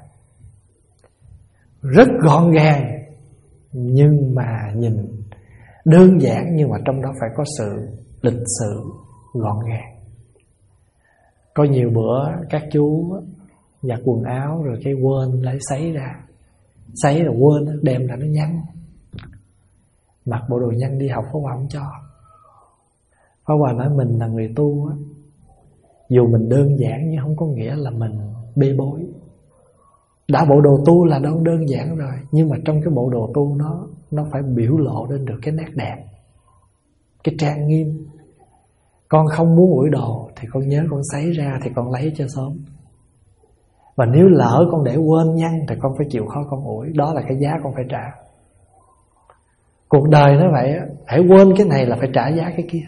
Rất gọn gàng, nhưng mà nhìn đơn giản, nhưng mà trong đó phải có sự lịch sự, gọn gàng. Có nhiều bữa các chú giặt quần áo rồi cái quên lấy sấy ra, sấy rồi quên đem ra nó nhăn, mặc bộ đồ nhăn đi học Pháp Hòa không cho. Pháp Hòa nói mình là người tu á, dù mình đơn giản nhưng không có nghĩa là mình bê bối. Đã bộ đồ tu là đâu đơn giản rồi, nhưng mà trong cái bộ đồ tu nó Nó phải biểu lộ lên được cái nét đẹp, cái trang nghiêm. Con không muốn ủi đồ thì con nhớ con sấy ra thì con lấy cho sớm. Và nếu lỡ con để quên nhăn thì con phải chịu khó con ủi. Đó là cái giá con phải trả. Cuộc đời nó vậy, hãy quên cái này là phải trả giá cái kia.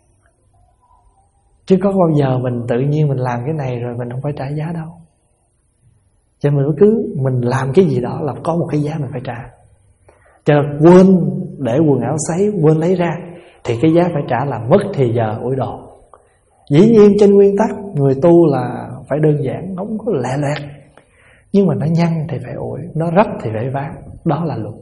Chứ có bao giờ mình tự nhiên mình làm cái này rồi mình không phải trả giá đâu. Cho nên mình cứ mình làm cái gì đó là có một cái giá mình phải trả. Cho quên để quần áo sấy, quên lấy ra thì cái giá phải trả là mất thì giờ ủi đồ. Dĩ nhiên trên nguyên tắc người tu là phải đơn giản, không có lẹ lẹt. Nhưng mà nó nhăn thì phải ủi, nó rách thì phải vá. Đó là luật.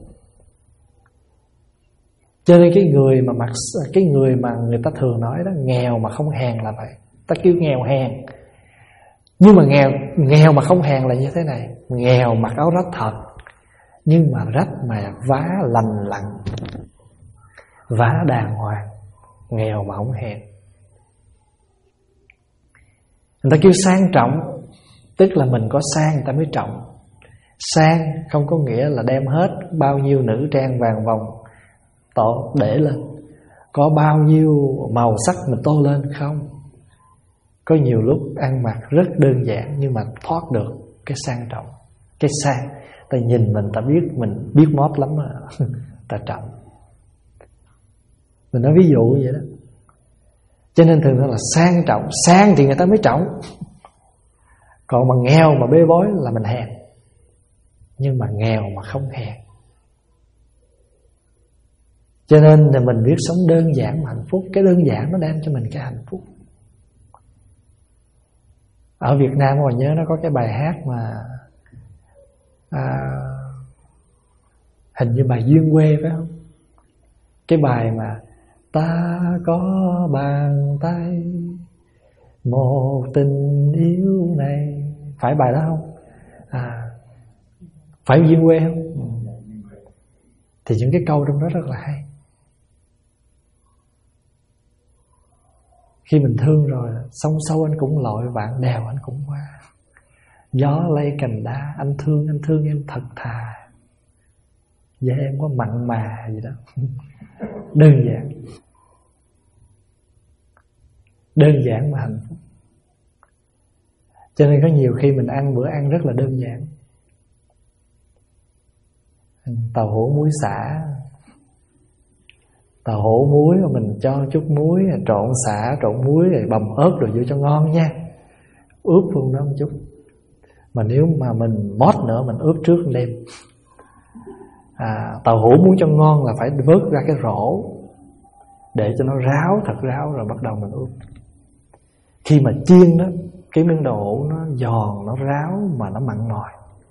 Cho nên cái người mà mặc cái người mà người ta thường nói đó, nghèo mà không hèn là vậy. Ta kêu nghèo hèn. Nhưng mà nghèo nghèo mà không hèn là như thế này. Nghèo mặc áo rách thật, nhưng mà rách mà vá lành lặn, vá đàng hoàng. Nghèo mà không hèn. Người ta kêu sang trọng, tức là mình có sang người ta mới trọng. Sang không có nghĩa là đem hết bao nhiêu nữ trang vàng vòng tổ để lên, có bao nhiêu màu sắc mình tô lên, không. Có nhiều lúc ăn mặc rất đơn giản nhưng mà thoát được cái sang trọng, cái sang. Ta nhìn mình ta biết mình biết mót lắm mà ta trọng. Mình nói ví dụ vậy đó. Cho nên thường là sang trọng. Sang thì người ta mới trọng. Còn mà nghèo mà bê bối là mình hèn. Nhưng mà nghèo mà không hèn. Cho nên là mình biết sống đơn giản mà hạnh phúc. Cái đơn giản nó đem cho mình cái hạnh phúc. Ở Việt Nam còn nhớ nó có cái bài hát mà à, hình như bài Duyên Quê phải không? Cái bài mà ta có bàn tay một tình yêu này. Phải bài đó không? À, phải Duyên Quê không? Thì những cái câu trong đó rất là hay. Khi mình thương rồi, sông sâu anh cũng lội, vạn đèo anh cũng qua. Gió lay cành đá, anh thương, anh thương em thật thà. Vậy em có mặn mà gì đó. Đơn giản. Đơn giản mà hạnh phúc. Cho nên có nhiều khi mình ăn bữa ăn rất là đơn giản. Tàu hũ muối xả, tàu hũ muối mà mình cho chút muối, trộn xả, trộn muối rồi bầm ớt rồi vô cho ngon nha. Ướp luôn đó một chút. Mà nếu mà mình mót nữa mình ướp trước đêm. à, Tàu hũ muốn cho ngon là phải vớt ra cái rổ để cho nó ráo, thật ráo rồi bắt đầu mình ướp. Khi mà chiên đó, cái miếng đậu hũ nó giòn, nó ráo mà nó mặn ngòi.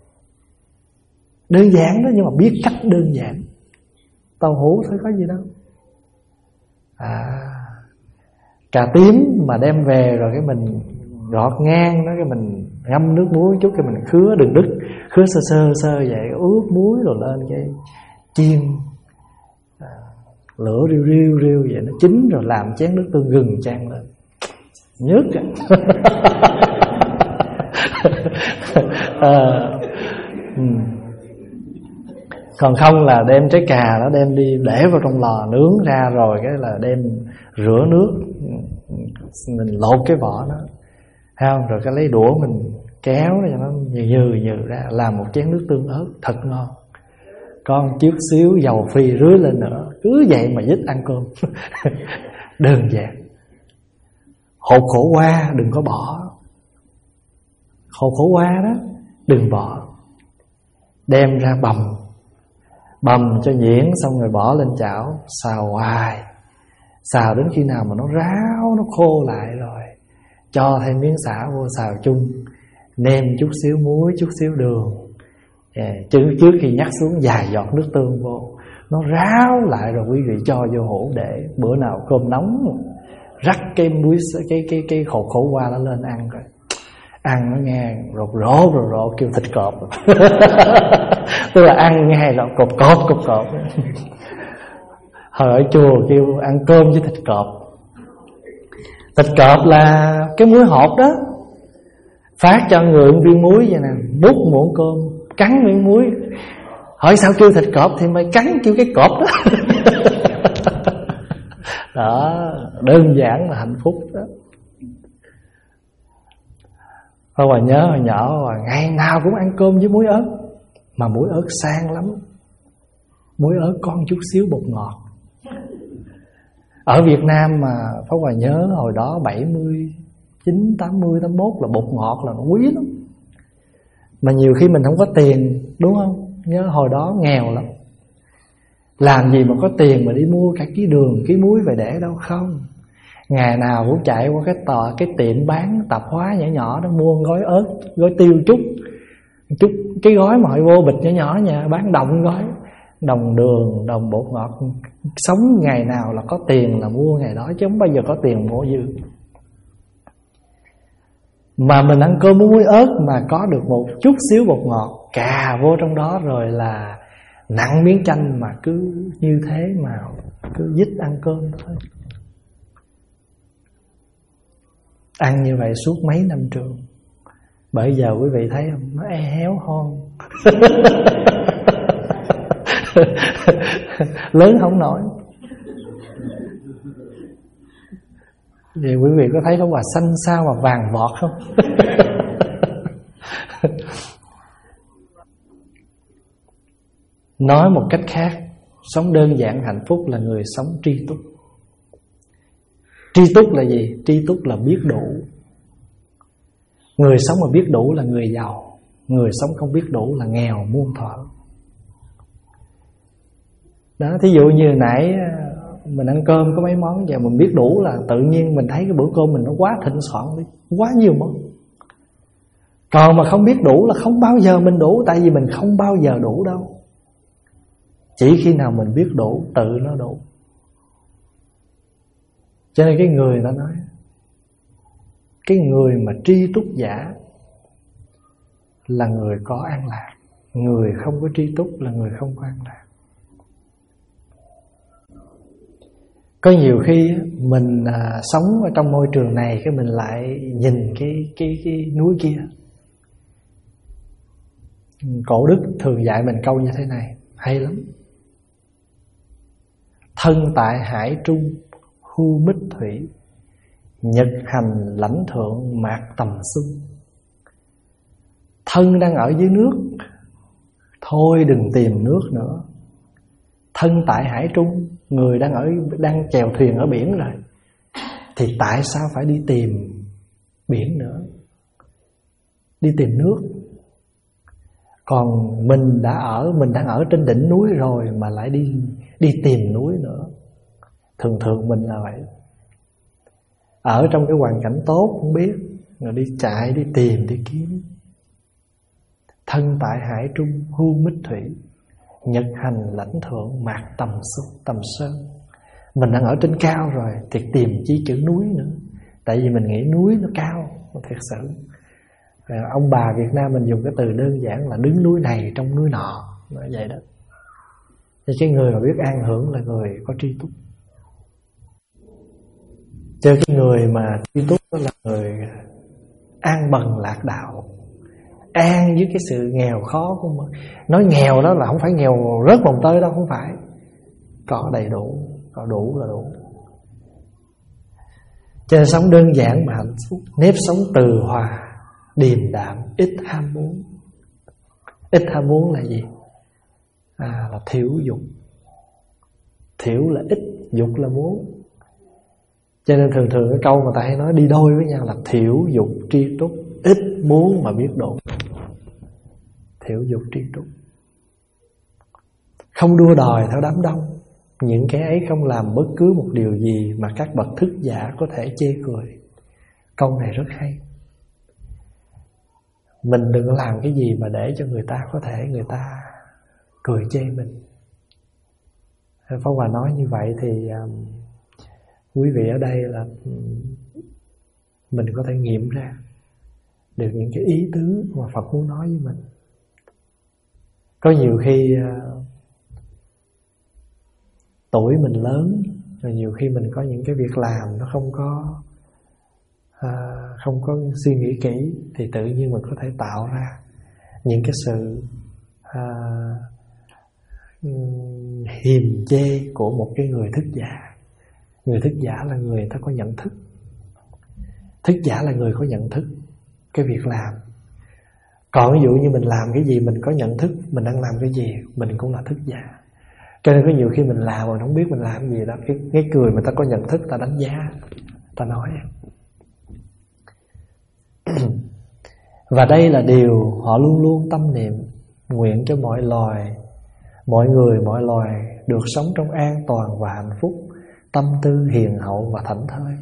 Đơn giản đó nhưng mà biết cách đơn giản. Tàu hũ thôi có gì đâu. À, cà tím mà đem về rồi cái mình gọt ngang nó, cái mình ngâm nước muối chút, cái mình khứa đừng đứt, khứa sơ sơ sơ vậy, ướp muối rồi lên cái chiên. À, lửa riu riu riu vậy nó chín rồi làm chén nước tương gừng chan lên. Nhức à. à, ừ. Còn không là đem trái cà đó đem đi để vào trong lò nướng ra rồi cái là đem rửa nước, mình lột cái vỏ nó, thấy không? Rồi cái lấy đũa mình kéo nó cho nó nhừ nhừ nhừ ra, làm một chén nước tương ớt thật ngon. Con chút xíu dầu phi rưới lên nữa, cứ vậy mà dứt ăn cơm. Đơn giản. Hột khổ qua đừng có bỏ. Hột khổ qua đó đừng bỏ. Đem ra bầm, bầm cho nhuyễn xong rồi bỏ lên chảo, xào hoài. Xào đến khi nào mà nó ráo, nó khô lại rồi cho thêm miếng xả vô xào chung. Nêm chút xíu muối, chút xíu đường. yeah, Chứ trước khi nhắc xuống vài giọt nước tương vô, nó ráo lại rồi quý vị cho vô hũ để bữa nào cơm nóng rắc cái muối, cái cái cái hột khổ qua nó lên ăn rồi. Ăn nó nghe rột rỗ rột rỗ kêu thịt cọp. Tức là ăn nghe là cộp cọp cộp cọp. Hồi ở chùa kêu ăn cơm với thịt cọp. Thịt cọp là cái muối hột đó. Phát cho người một viên muối vậy nè, múc muỗng cơm, cắn miếng muối. Hỏi sao kêu thịt cọp thì mày cắn kêu cái cọp đó. Đó, đơn giản là hạnh phúc đó. Thôi bà nhớ hồi nhỏ bà ngày nào cũng ăn cơm với muối ớt, mà muối ớt sang lắm, muối ớt có một chút xíu bột ngọt. Ở Việt Nam mà Pháp Hòa nhớ hồi đó bảy mươi chín, tám mươi, tám mươi mốt là bột ngọt là nó quý lắm. Mà nhiều khi mình không có tiền, đúng không? Nhớ hồi đó nghèo lắm, làm gì mà có tiền mà đi mua cả ký đường, ký muối về để đâu, không. Ngày nào cũng chạy qua cái tòa, cái tiệm bán tạp hóa nhỏ nhỏ đó, mua gói ớt, gói tiêu chút chút cái gói mà họ vô bịch nhỏ nhỏ nha, bán đồng gói, đồng đường, đồng bột ngọt. Sống ngày nào là có tiền là mua ngày đó, chứ không bao giờ có tiền mua dư. Mà mình ăn cơm với muối ớt mà có được một chút xíu bột ngọt cà vô trong đó, rồi là nặng miếng chanh mà cứ như thế mà cứ dít ăn cơm thôi. Ăn như vậy suốt mấy năm trường. Bởi giờ quý vị thấy không, nó e héo hon. Lớn không nổi. Vậy quý vị có thấy nó quả xanh sao mà vàng vọt không? Nói một cách khác, sống đơn giản hạnh phúc là người sống tri túc. Tri túc là gì? Tri túc là biết đủ. Người sống mà biết đủ là người giàu. Người sống không biết đủ là nghèo muôn thuở. Đó, thí dụ như nãy mình ăn cơm có mấy món, giờ mình biết đủ là tự nhiên mình thấy cái bữa cơm mình nó quá thịnh soạn đi, quá nhiều món. Còn mà không biết đủ là không bao giờ mình đủ, tại vì mình không bao giờ đủ đâu. Chỉ khi nào mình biết đủ, tự nó đủ. Cho nên cái người ta nói, cái người mà tri túc giả là người có an lạc, người không có tri túc là người không có an lạc. Có nhiều khi mình à, sống ở trong môi trường này, cái mình lại nhìn cái, cái, cái núi kia. Cổ đức thường dạy mình câu như thế này, hay lắm. Thân tại hải trung, hưu mít thủy, nhật hành lãnh thượng, mạc tầm xuân. Thân đang ở dưới nước, thôi đừng tìm nước nữa. Thân tại hải trung, người đang ở đang chèo thuyền ở biển rồi, thì tại sao phải đi tìm biển nữa, đi tìm nước? Còn mình đã ở mình đang ở trên đỉnh núi rồi mà lại đi đi tìm núi nữa. Thường thường mình là vậy, ở trong cái hoàn cảnh tốt không biết, rồi đi chạy đi tìm đi kiếm. Thân tại hải trung, hưu mít thủy, nhật hành lãnh thượng, mạc tầm xuân, tầm sơn. Mình đang ở trên cao rồi thì tìm chi chữ núi nữa, tại vì mình nghĩ núi nó cao. Thật sự ông bà Việt Nam mình dùng cái từ đơn giản là đứng núi này trong núi nọ, nói vậy đó. Thì cái người mà biết an hưởng là người có tri túc. Chứ cái người mà tri túc đó là người an bần lạc đạo, an với cái sự nghèo khó của mình. Nói nghèo đó là không phải nghèo rớt mồng tơi đâu, không phải. Có đầy đủ, có đủ là đủ. Cho nên sống đơn giản mà hạnh phúc, nếp sống từ hòa, điềm đạm, ít ham muốn. Ít ham muốn là gì? À, là thiếu dục. Thiểu là ít, dục là muốn. Cho nên thường thường cái câu mà ta hay nói đi đôi với nhau là thiểu dục tri túc, ít muốn mà biết đủ. Thiểu dục tri túc, không đua đòi theo đám đông. Những cái ấy không làm bất cứ một điều gì mà các bậc thức giả có thể chê cười. Câu này rất hay. Mình đừng làm cái gì mà để cho người ta có thể người ta cười chê mình. Pháp Hòa nói như vậy thì um, quý vị ở đây là um, mình có thể nghiệm ra được những cái ý tứ mà Phật muốn nói với mình. Có nhiều khi uh, tuổi mình lớn, rồi nhiều khi mình có những cái việc làm nó không có uh, không có suy nghĩ kỹ, thì tự nhiên mình có thể tạo ra những cái sự à, hiềm chê của một cái người thức giả. Người thức giả là người ta có nhận thức. Thức giả là người có nhận thức cái việc làm. Còn ví dụ như mình làm cái gì mình có nhận thức, mình đang làm cái gì, mình cũng là thức giả. Cho nên có nhiều khi mình làm mà không biết mình làm gì đó, cái, cái người mà ta có nhận thức ta đánh giá, ta nói. Và đây là điều họ luôn luôn tâm niệm, nguyện cho mọi loài, mọi người, mọi loài được sống trong an toàn và hạnh phúc, tâm tư hiền hậu và thảnh thơi.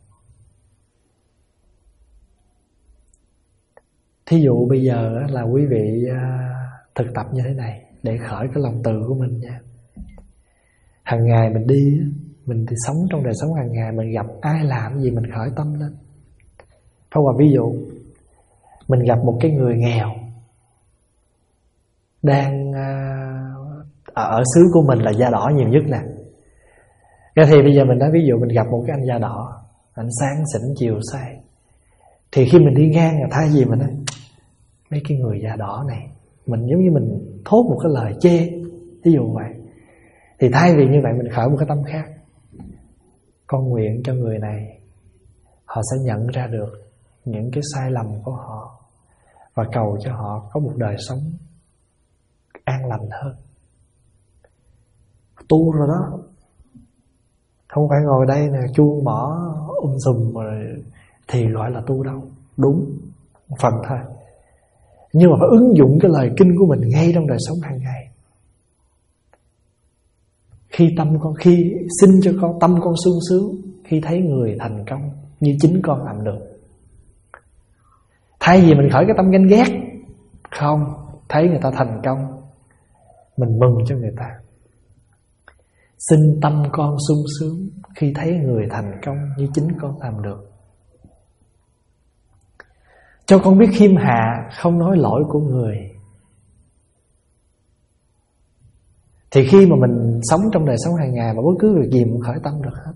Thí dụ bây giờ là quý vị thực tập như thế này để khởi cái lòng từ của mình nha. Hàng ngày mình đi, mình thì sống trong đời sống hàng ngày, mình gặp ai làm gì mình khởi tâm lên. Thôi, ví dụ mình gặp một cái người nghèo đang ở xứ của mình là da đỏ nhiều nhất nè. Cái thì bây giờ mình nói ví dụ mình gặp một cái anh da đỏ, anh sáng xỉn chiều say, thì khi mình đi ngang là thay vì mình nói mấy cái người da đỏ này, mình giống như mình thốt một cái lời chê, ví dụ vậy, thì thay vì như vậy mình khởi một cái tâm khác. Con nguyện cho người này họ sẽ nhận ra được những cái sai lầm của họ và cầu cho họ có một đời sống an lành hơn. Tu rồi đó, không phải ngồi đây nè chuông mỏ um sùm rồi thì gọi là tu đâu. Đúng phần thôi, nhưng mà phải ứng dụng cái lời kinh của mình ngay trong đời sống hàng ngày. Khi tâm con, khi xin cho con tâm con sung sướng khi thấy người thành công như chính con làm được. Thay vì mình khởi cái tâm ganh ghét, không, thấy người ta thành công mình mừng cho người ta. Xin tâm con sung sướng khi thấy người thành công như chính con làm được. Cho con biết khiêm hạ, không nói lỗi của người. Thì khi mà mình sống trong đời sống hàng ngày mà bất cứ việc gì mình khởi tâm được hết.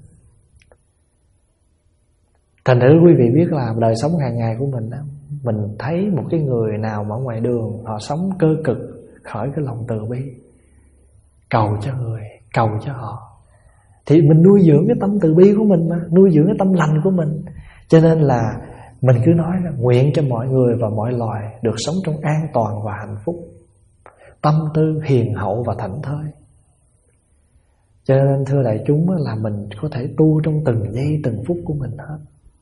Thành thử quý vị biết là đời sống hàng ngày của mình đó, mình thấy một cái người nào mà ở ngoài đường họ sống cơ cực, khởi cái lòng từ bi, cầu cho người, cầu cho họ, thì mình nuôi dưỡng cái tâm từ bi của mình mà, nuôi dưỡng cái tâm lành của mình. Cho nên là mình cứ nói là nguyện cho mọi người và mọi loài được sống trong an toàn và hạnh phúc, tâm tư hiền hậu và thảnh thơi. Cho nên thưa đại chúng là mình có thể tu trong từng giây từng phút của mình hết.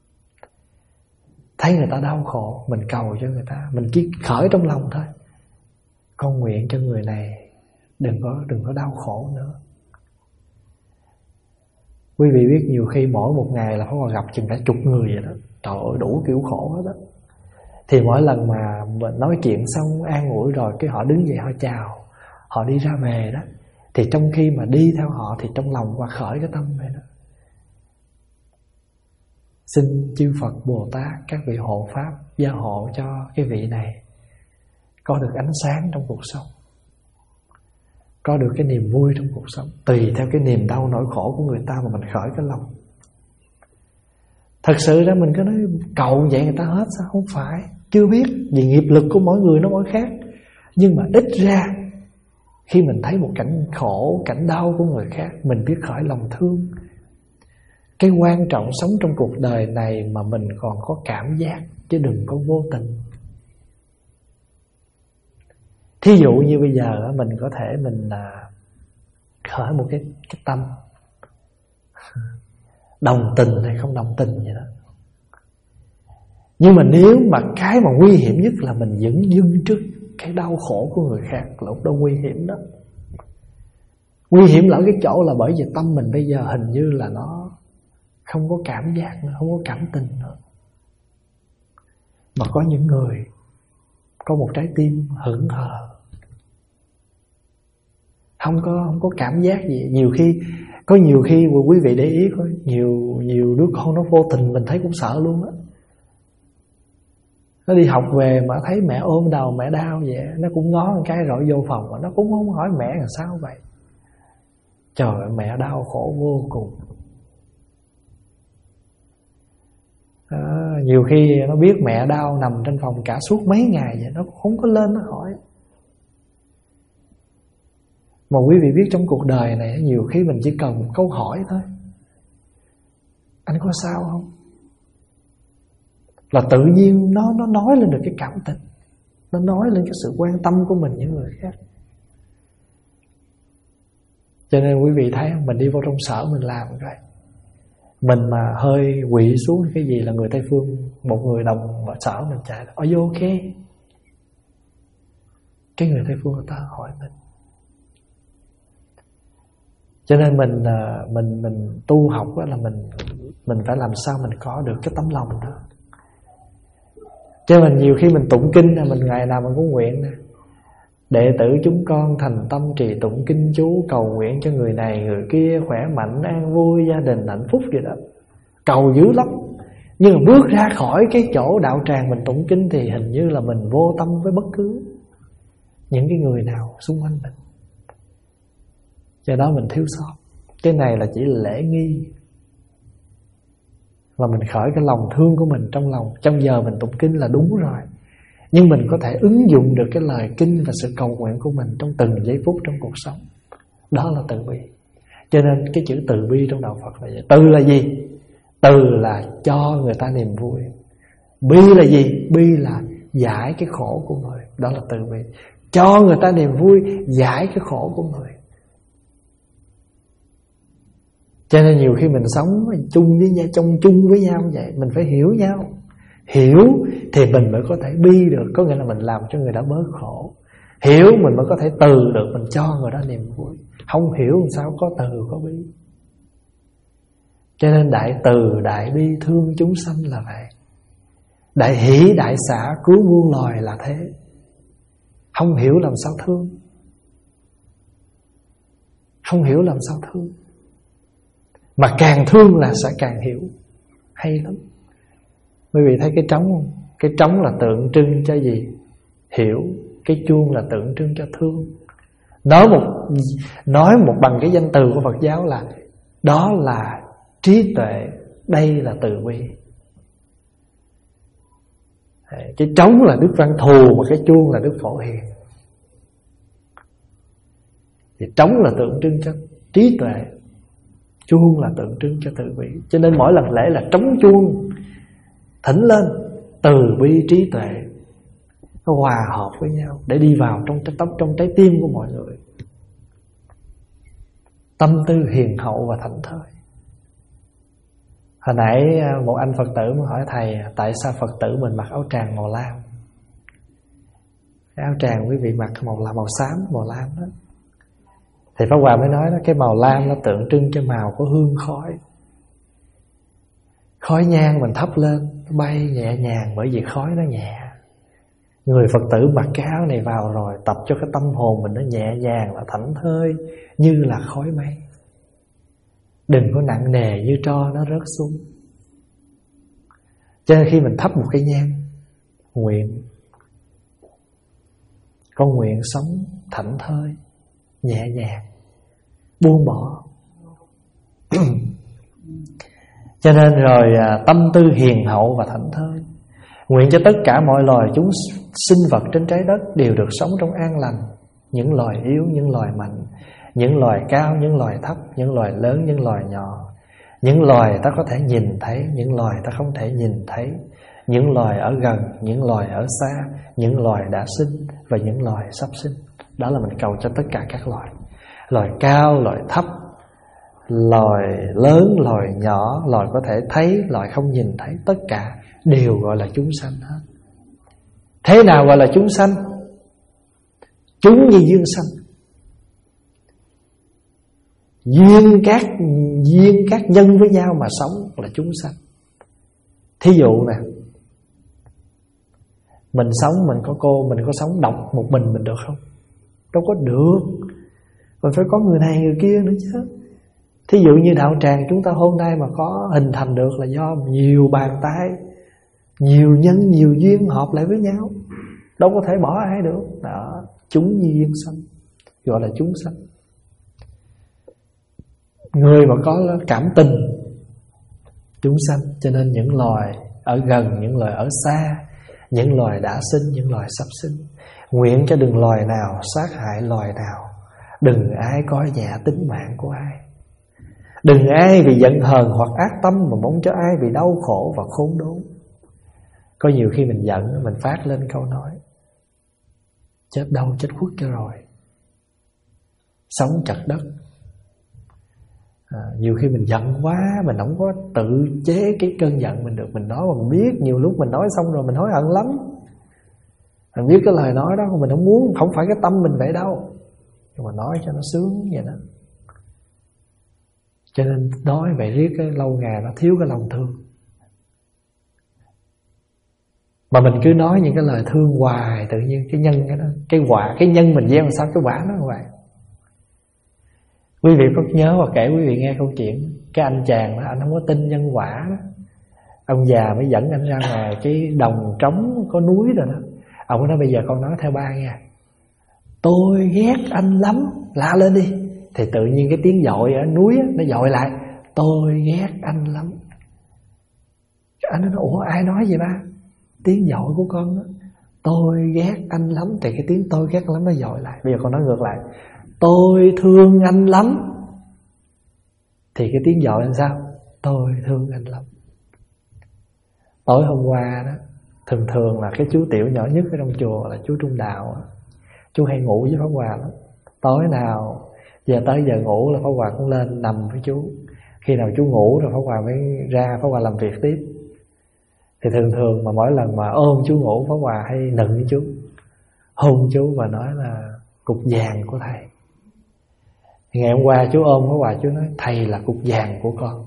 Thấy người ta đau khổ, mình cầu cho người ta, mình chỉ khởi trong lòng thôi, con nguyện cho người này đừng có đừng có đau khổ nữa. Quý vị biết nhiều khi mỗi một ngày là phải còn gặp chừng cả chục người vậy đó, trời ơi đủ kiểu khổ hết đó. Thì mỗi lần mà mình nói chuyện xong an ủi rồi, cái họ đứng dậy họ chào, họ đi ra về đó, thì trong khi mà đi theo họ thì trong lòng qua khởi cái tâm này đó. Xin chư Phật Bồ Tát, các vị hộ pháp gia hộ cho cái vị này có được ánh sáng trong cuộc sống, có được cái niềm vui trong cuộc sống, tùy theo cái niềm đau nỗi khổ của người ta mà mình khởi cái lòng. Thật sự ra mình cứ nói cầu vậy người ta hết sao? Không phải, chưa biết, vì nghiệp lực của mỗi người nó mỗi khác. Nhưng mà ít ra khi mình thấy một cảnh khổ, cảnh đau của người khác, mình biết khởi lòng thương. Cái quan trọng sống trong cuộc đời này mà mình còn có cảm giác, chứ đừng có vô tình. Thí dụ như bây giờ mình có thể mình khởi một cái, cái tâm đồng tình hay không đồng tình vậy đó. Nhưng mà nếu mà cái mà nguy hiểm nhất là mình dửng dưng trước cái đau khổ của người khác, lúc đó nguy hiểm đó. Nguy hiểm ở cái chỗ là bởi vì tâm mình bây giờ hình như là nó không có cảm giác nữa, không có cảm tình nữa. Mà có những người có một trái tim hững hờ, không có không có cảm giác gì. Nhiều khi có nhiều khi quý vị để ý coi, nhiều nhiều đứa con nó vô tình mình thấy cũng sợ luôn á. Nó đi học về mà thấy mẹ ôm đầu, mẹ đau vậy, nó cũng ngó một cái rồi vô phòng mà nó cũng không hỏi mẹ làm sao vậy. Trời ơi, mẹ đau khổ vô cùng. À, nhiều khi nó biết mẹ đau nằm trên phòng cả suốt mấy ngày vậy, nó cũng không có lên nó hỏi. Mà quý vị biết trong cuộc đời này nhiều khi mình chỉ cần một câu hỏi thôi: anh có sao không? Là tự nhiên nó nó nói lên được cái cảm tình, nó nói lên cái sự quan tâm của mình với người khác. Cho nên quý vị thấy không, mình đi vô trong sở mình làm vậy, mình mà hơi quỵ xuống cái gì là người Tây Phương, một người đồng ở sở mình chạy: "Are you okay?" Cái người Tây Phương người ta hỏi mình. Cho nên mình mình mình tu học là mình mình phải làm sao mình có được cái tấm lòng đó. Cho mình nhiều khi mình tụng kinh, mình ngày nào mình cũng nguyện nè: đệ tử chúng con thành tâm trì tụng kinh chú, cầu nguyện cho người này người kia khỏe mạnh an vui, gia đình hạnh phúc vậy đó. Cầu dữ lắm. Nhưng mà bước ra khỏi cái chỗ đạo tràng mình tụng kinh thì hình như là mình vô tâm với bất cứ những cái người nào xung quanh mình. Do đó mình thiếu sót. Cái này là chỉ là lễ nghi, và mình khởi cái lòng thương của mình trong lòng. Trong giờ mình tụng kinh là đúng rồi, nhưng mình có thể ứng dụng được cái lời kinh và sự cầu nguyện của mình trong từng giây phút trong cuộc sống. Đó là từ bi. Cho nên cái chữ từ bi trong đạo Phật là vậy. Từ là gì? Từ là cho người ta niềm vui. Bi là gì? Bi là giải cái khổ của người. Đó là từ bi. Cho người ta niềm vui, giải cái khổ của người. Cho nên nhiều khi mình sống chung với nhau, chung chung với nhau như vậy, mình phải hiểu nhau. Hiểu thì mình mới có thể bi được, có nghĩa là mình làm cho người đó bớt khổ. Hiểu mình mới có thể từ được, mình cho người đó niềm vui. Không hiểu làm sao có từ có bi. Cho nên đại từ đại bi thương chúng sanh là vậy. Đại hỷ đại xả cứu muôn loài là thế. Không hiểu làm sao thương. Không hiểu làm sao thương. Mà càng thương là sẽ càng hiểu. Hay lắm. Quý vị thấy cái trống không? Cái trống là tượng trưng cho gì? Hiểu. Cái chuông là tượng trưng cho thương. Nói một nói một bằng cái danh từ của Phật giáo là đó là trí tuệ, đây là từ bi. Cái trống là Đức Văn Thù, mà cái chuông là Đức Phổ Hiền. Thì trống là tượng trưng cho trí tuệ, chuông là tượng trưng cho từ bi. Cho nên mỗi lần lễ là trống chuông thỉnh lên từ bi trí tuệ, nó hòa hợp với nhau để đi vào trong trong trong trái tim của mọi người. Tâm tư hiền hậu và thảnh thơi. Hồi nãy một anh Phật tử mới hỏi thầy tại sao Phật tử mình mặc áo tràng màu lam. Cái áo tràng quý vị mặc màu là màu xám, màu lam đó. Thì Pháp Hòa mới nói đó, cái màu lam nó tượng trưng cho màu của hương khói. Khói nhang mình thắp lên nó bay nhẹ nhàng, bởi vì khói nó nhẹ. Người Phật tử mặc cái áo này vào rồi, tập cho cái tâm hồn mình nó nhẹ nhàng và thảnh thơi như là khói mây. Đừng có nặng nề như tro nó rớt xuống. Cho nên khi mình thắp một cái nhang, nguyện con nguyện sống thảnh thơi, nhẹ nhàng, buông bỏ. Cho nên rồi tâm tư hiền hậu và thảnh thơi. Nguyện cho tất cả mọi loài chúng sinh vật trên trái đất đều được sống trong an lành. Những loài yếu, những loài mạnh, những loài cao, những loài thấp, những loài lớn, những loài nhỏ. Những loài ta có thể nhìn thấy, những loài ta không thể nhìn thấy. Những loài ở gần, những loài ở xa, những loài đã sinh và những loài sắp sinh. Đó là mình cầu cho tất cả các loài. Loài cao, loài thấp, loài lớn, loài nhỏ, loài có thể thấy, loài không nhìn thấy, tất cả đều gọi là chúng sanh hết. Thế nào gọi là chúng sanh? Chúng như dương sanh, duyên các duyên các nhân với nhau mà sống là chúng sanh. Thí dụ nè, mình sống mình có cô, mình có sống độc một mình mình được không? Đâu có được. Mình phải có người này người kia nữa chứ. Thí dụ như đạo tràng chúng ta hôm nay mà có hình thành được là do nhiều bàn tay, nhiều nhân, nhiều duyên hợp lại với nhau. Đâu có thể bỏ ai được. Đó, chúng như duyên sanh, gọi là chúng sanh. Người mà có cảm tình, chúng sanh. Cho nên những loài ở gần, những loài ở xa, những loài đã sinh, những loài sắp sinh, nguyện cho đừng loài nào sát hại loài nào, Đừng ai coi nhẹ tính mạng của ai. Đừng ai vì giận hờn hoặc ác tâm mà mong cho ai bị đau khổ và khốn đốn. Có nhiều khi mình giận, mình phát lên câu nói chết đâu chết khuất cho rồi, sống chật đất. à, Nhiều khi mình giận quá, mình không có tự chế cái cơn giận mình được. Mình nói mà mình biết, nhiều lúc mình nói xong rồi mình hối hận lắm. Mình biết cái lời nói đó mình không muốn, không phải cái tâm mình vậy đâu, nhưng mà nói cho nó sướng vậy đó. Cho nên nói vậy riết cái lâu ngày nó thiếu cái lòng thương. Mà mình cứ nói những cái lời thương hoài, tự nhiên cái nhân cái đó, cái quả, cái nhân mình gieo sao cái quả nó như vậy. Quý vị có nhớ hoặc kể quý vị nghe câu chuyện cái anh chàng đó, anh không có tin nhân quả đó. Ông già mới dẫn anh ra ngoài cái đồng trống có núi rồi đó. Ông nói bây giờ con nói theo ba nha. Tôi ghét anh lắm, la lên đi. Thì tự nhiên cái tiếng dội ở núi á, nó dội lại, tôi ghét anh lắm. Anh nói ủa ai nói vậy ba? Tiếng dội của con đó, tôi ghét anh lắm. Thì cái tiếng tôi ghét lắm nó dội lại. Bây giờ con nói ngược lại, tôi thương anh lắm. Thì cái tiếng dội làm sao? Tôi thương anh lắm. Tối hôm qua đó, thường thường là cái chú tiểu nhỏ nhất ở trong chùa là chú Trung Đạo. Chú hay ngủ với Pháp Hòa lắm. Tối nào giờ tới giờ ngủ là Pháp Hòa cũng lên nằm với chú. Khi nào chú ngủ rồi Pháp Hòa mới ra Pháp Hòa làm việc tiếp. Thì thường thường mà mỗi lần mà ôm chú ngủ, Pháp Hòa hay nựng chú, hôn chú và nói là cục vàng của thầy. Thì ngày hôm qua chú ôm Pháp Hòa, chú nói thầy là cục vàng của con.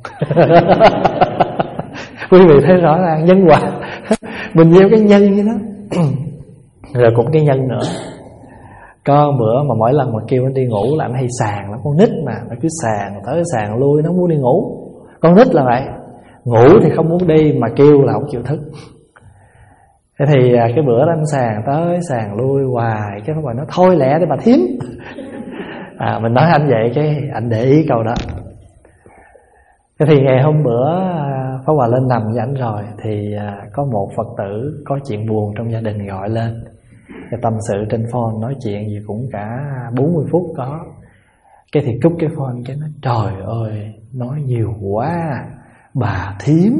Quý vị thấy rõ ràng nhân quả. Mình gieo cái nhân như đó. Rồi cũng cái nhân nữa. Có bữa mà mỗi lần mà kêu anh đi ngủ là anh hay sàn lắm. Con nít mà, nó cứ sàn tới sàn lui, nó không muốn đi ngủ. Con nít là vậy, ngủ thì không muốn đi mà kêu là không chịu thức. Thế thì cái bữa đó anh sàn tới sàn lui hoài, cái Pháp Hòa nói thôi lẹ để bà thím. à, Mình nói anh vậy cái anh để ý câu đó. Thế thì ngày hôm bữa Pháp Hòa lên nằm với anh rồi, thì có một Phật tử có chuyện buồn trong gia đình gọi lên, cái tâm sự trên phone, nói chuyện gì cũng cả bốn mươi phút có. Cái thì cúp cái phone, cái nói trời ơi nói nhiều quá bà thím.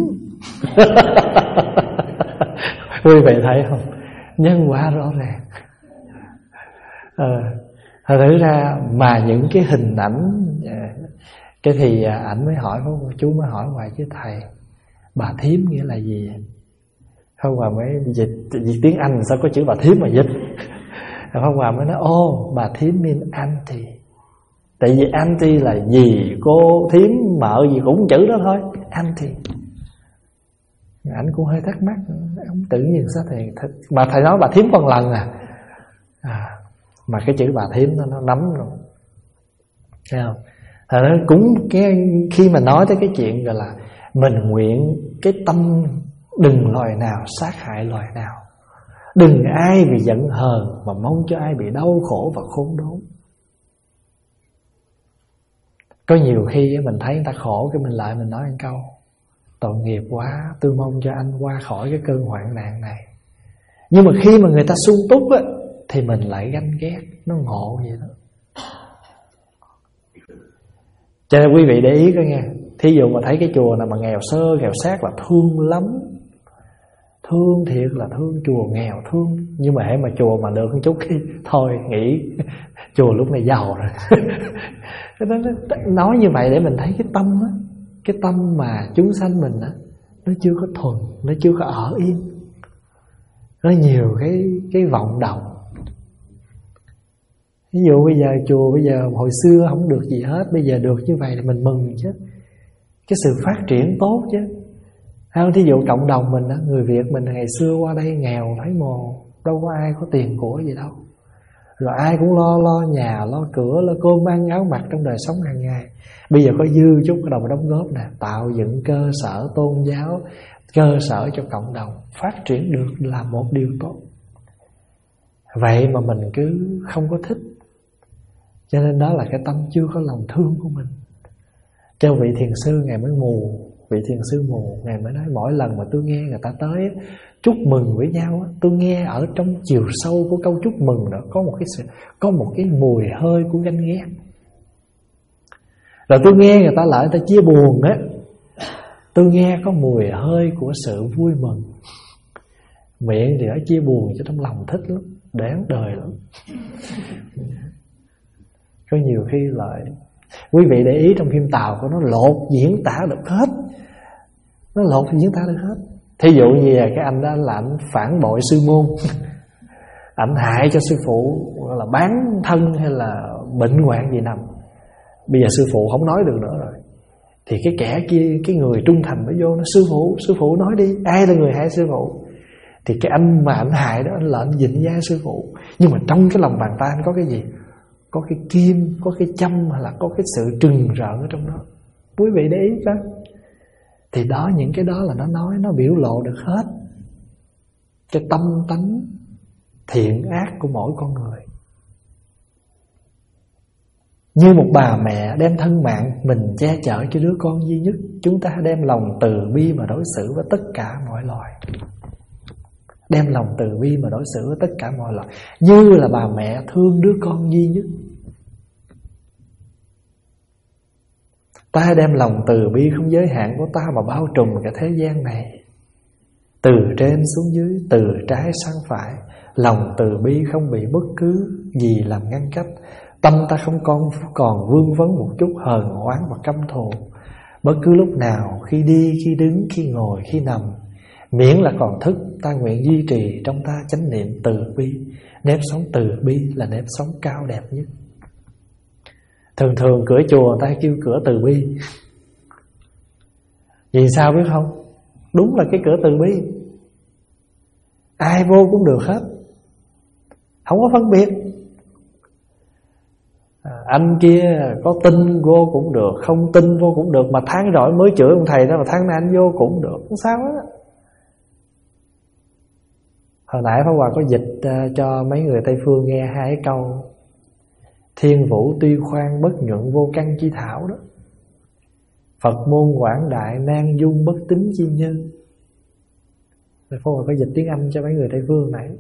Quý vị thấy không, nhân quả rõ ràng. à, Thật thử ra mà những cái hình ảnh. Cái thì ảnh mới hỏi, chú mới hỏi hoài chứ thầy, bà thím nghĩa là gì? Pháp Hòa mới dịch, dịch tiếng Anh sao có chữ bà thím mà dịch. Pháp Hòa mới nói ô, bà thím mean auntie. Tại vì auntie là gì, cô, thím, mợ gì cũng chữ đó thôi, auntie. Ảnh cũng hơi thắc mắc, ông tự nhiên sao thầy, mà thầy nói bà thím con lần à. à Mà cái chữ bà thím nó, nó nắm rồi, thấy không? Thật ra cũng cái, khi mà nói tới cái chuyện gọi là mình nguyện cái tâm đừng loài nào sát hại loài nào, đừng ai vì giận hờn mà mong cho ai bị đau khổ và khốn đốn. Có nhiều khi mình thấy người ta khổ, cái mình lại mình nói một câu tội nghiệp quá, tôi mong cho anh qua khỏi cái cơn hoạn nạn này. Nhưng mà khi mà người ta sung túc á, thì mình lại ganh ghét. Nó ngộ vậy đó. Cho nên quý vị để ý coi nha. Thí dụ mà thấy cái chùa nào mà nghèo sơ nghèo sát là thương lắm, thương thiệt là thương. Chùa nghèo thương, nhưng mà hễ mà chùa mà được một chút cái thôi nghĩ chùa lúc này giàu rồi. Nói như vậy để mình thấy cái tâm á, cái tâm mà chúng sanh mình á, nó chưa có thuần, nó chưa có ở yên, nó nhiều cái cái vọng động. Ví dụ bây giờ chùa bây giờ hồi xưa không được gì hết, bây giờ được như vậy thì mình mừng chứ. Cái sự phát triển tốt chứ. Không, thí dụ cộng đồng mình á, người Việt mình ngày xưa qua đây nghèo thấy mồ, đâu có ai có tiền của gì đâu. Rồi ai cũng lo lo nhà, lo cửa, lo cơm ăn áo mặc trong đời sống hàng ngày. Bây giờ có dư chút cái đầu đóng góp nè, tạo dựng cơ sở tôn giáo, cơ sở cho cộng đồng phát triển được là một điều tốt. Vậy mà mình cứ không có thích. Cho nên đó là cái tâm chưa có lòng thương của mình. Cho vị thiền sư Ngài mới mù, vị thiền sư mù, Ngài mới nói mỗi lần mà tôi nghe người ta tới chúc mừng với nhau, tôi nghe ở trong chiều sâu của câu chúc mừng đó có một cái sự, có một cái mùi hơi của ganh ghét. Rồi tôi nghe người ta lại người ta chia buồn á, tôi nghe có mùi hơi của sự vui mừng. Miệng thì ở chia buồn cho trong lòng thích lắm, đáng đời lắm. Có nhiều khi lại quý vị để ý trong phim Tàu của nó lột diễn tả được hết, nó lột diễn tả được hết. Thí dụ như là cái anh đó là anh phản bội sư môn, ảnh hại cho sư phụ, là bán thân hay là bệnh hoạn gì nằm. Bây giờ sư phụ không nói được nữa rồi, thì cái kẻ kia, cái người trung thành mới vô nó: sư phụ, sư phụ nói đi, ai là người hại sư phụ? Thì cái anh mà ảnh hại đó, anh là anh vịnh vai sư phụ. Nhưng mà trong cái lòng bàn tay anh có cái gì? Có cái kim, có cái châm, hay là có cái sự trừng rợn ở trong đó. Quý vị để ý coi. Thì đó, những cái đó là nó nói, nó biểu lộ được hết cái tâm tánh thiện ác của mỗi con người. Như một bà mẹ đem thân mạng mình che chở cho đứa con duy nhất, chúng ta đem lòng từ bi mà đối xử với tất cả mọi loài. Đem lòng từ bi mà đối xử với tất cả mọi loài, như là bà mẹ thương đứa con duy nhất. Ta đem lòng từ bi không giới hạn của ta mà bao trùm cả thế gian này, từ trên xuống dưới, từ trái sang phải. Lòng từ bi không bị bất cứ gì làm ngăn cách. Tâm ta không còn, còn vương vấn một chút hờn oán và căm thù. Bất cứ lúc nào, khi đi, khi đứng, khi ngồi, khi nằm, miễn là còn thức, ta nguyện duy trì trong ta chánh niệm từ bi. Nếp sống từ bi là nếp sống cao đẹp nhất. Thường thường cửa chùa người ta kêu cửa từ bi. Vì sao biết không? Đúng là cái cửa từ bi, ai vô cũng được hết, không có phân biệt. à, Anh kia có tin vô cũng được, không tin vô cũng được. Mà tháng rồi mới chửi ông thầy đó, mà tháng này anh vô cũng được, không sao hết. Hồi nãy Pháp Hòa có dịch uh, cho mấy người Tây Phương nghe hai cái câu: thiên vũ tuy khoan bất nhuận vô căn chi thảo đó, Phật môn quảng đại nan dung bất tính chi nhân. Pháp Hòa có dịch tiếng Anh cho mấy người Tây Phương này.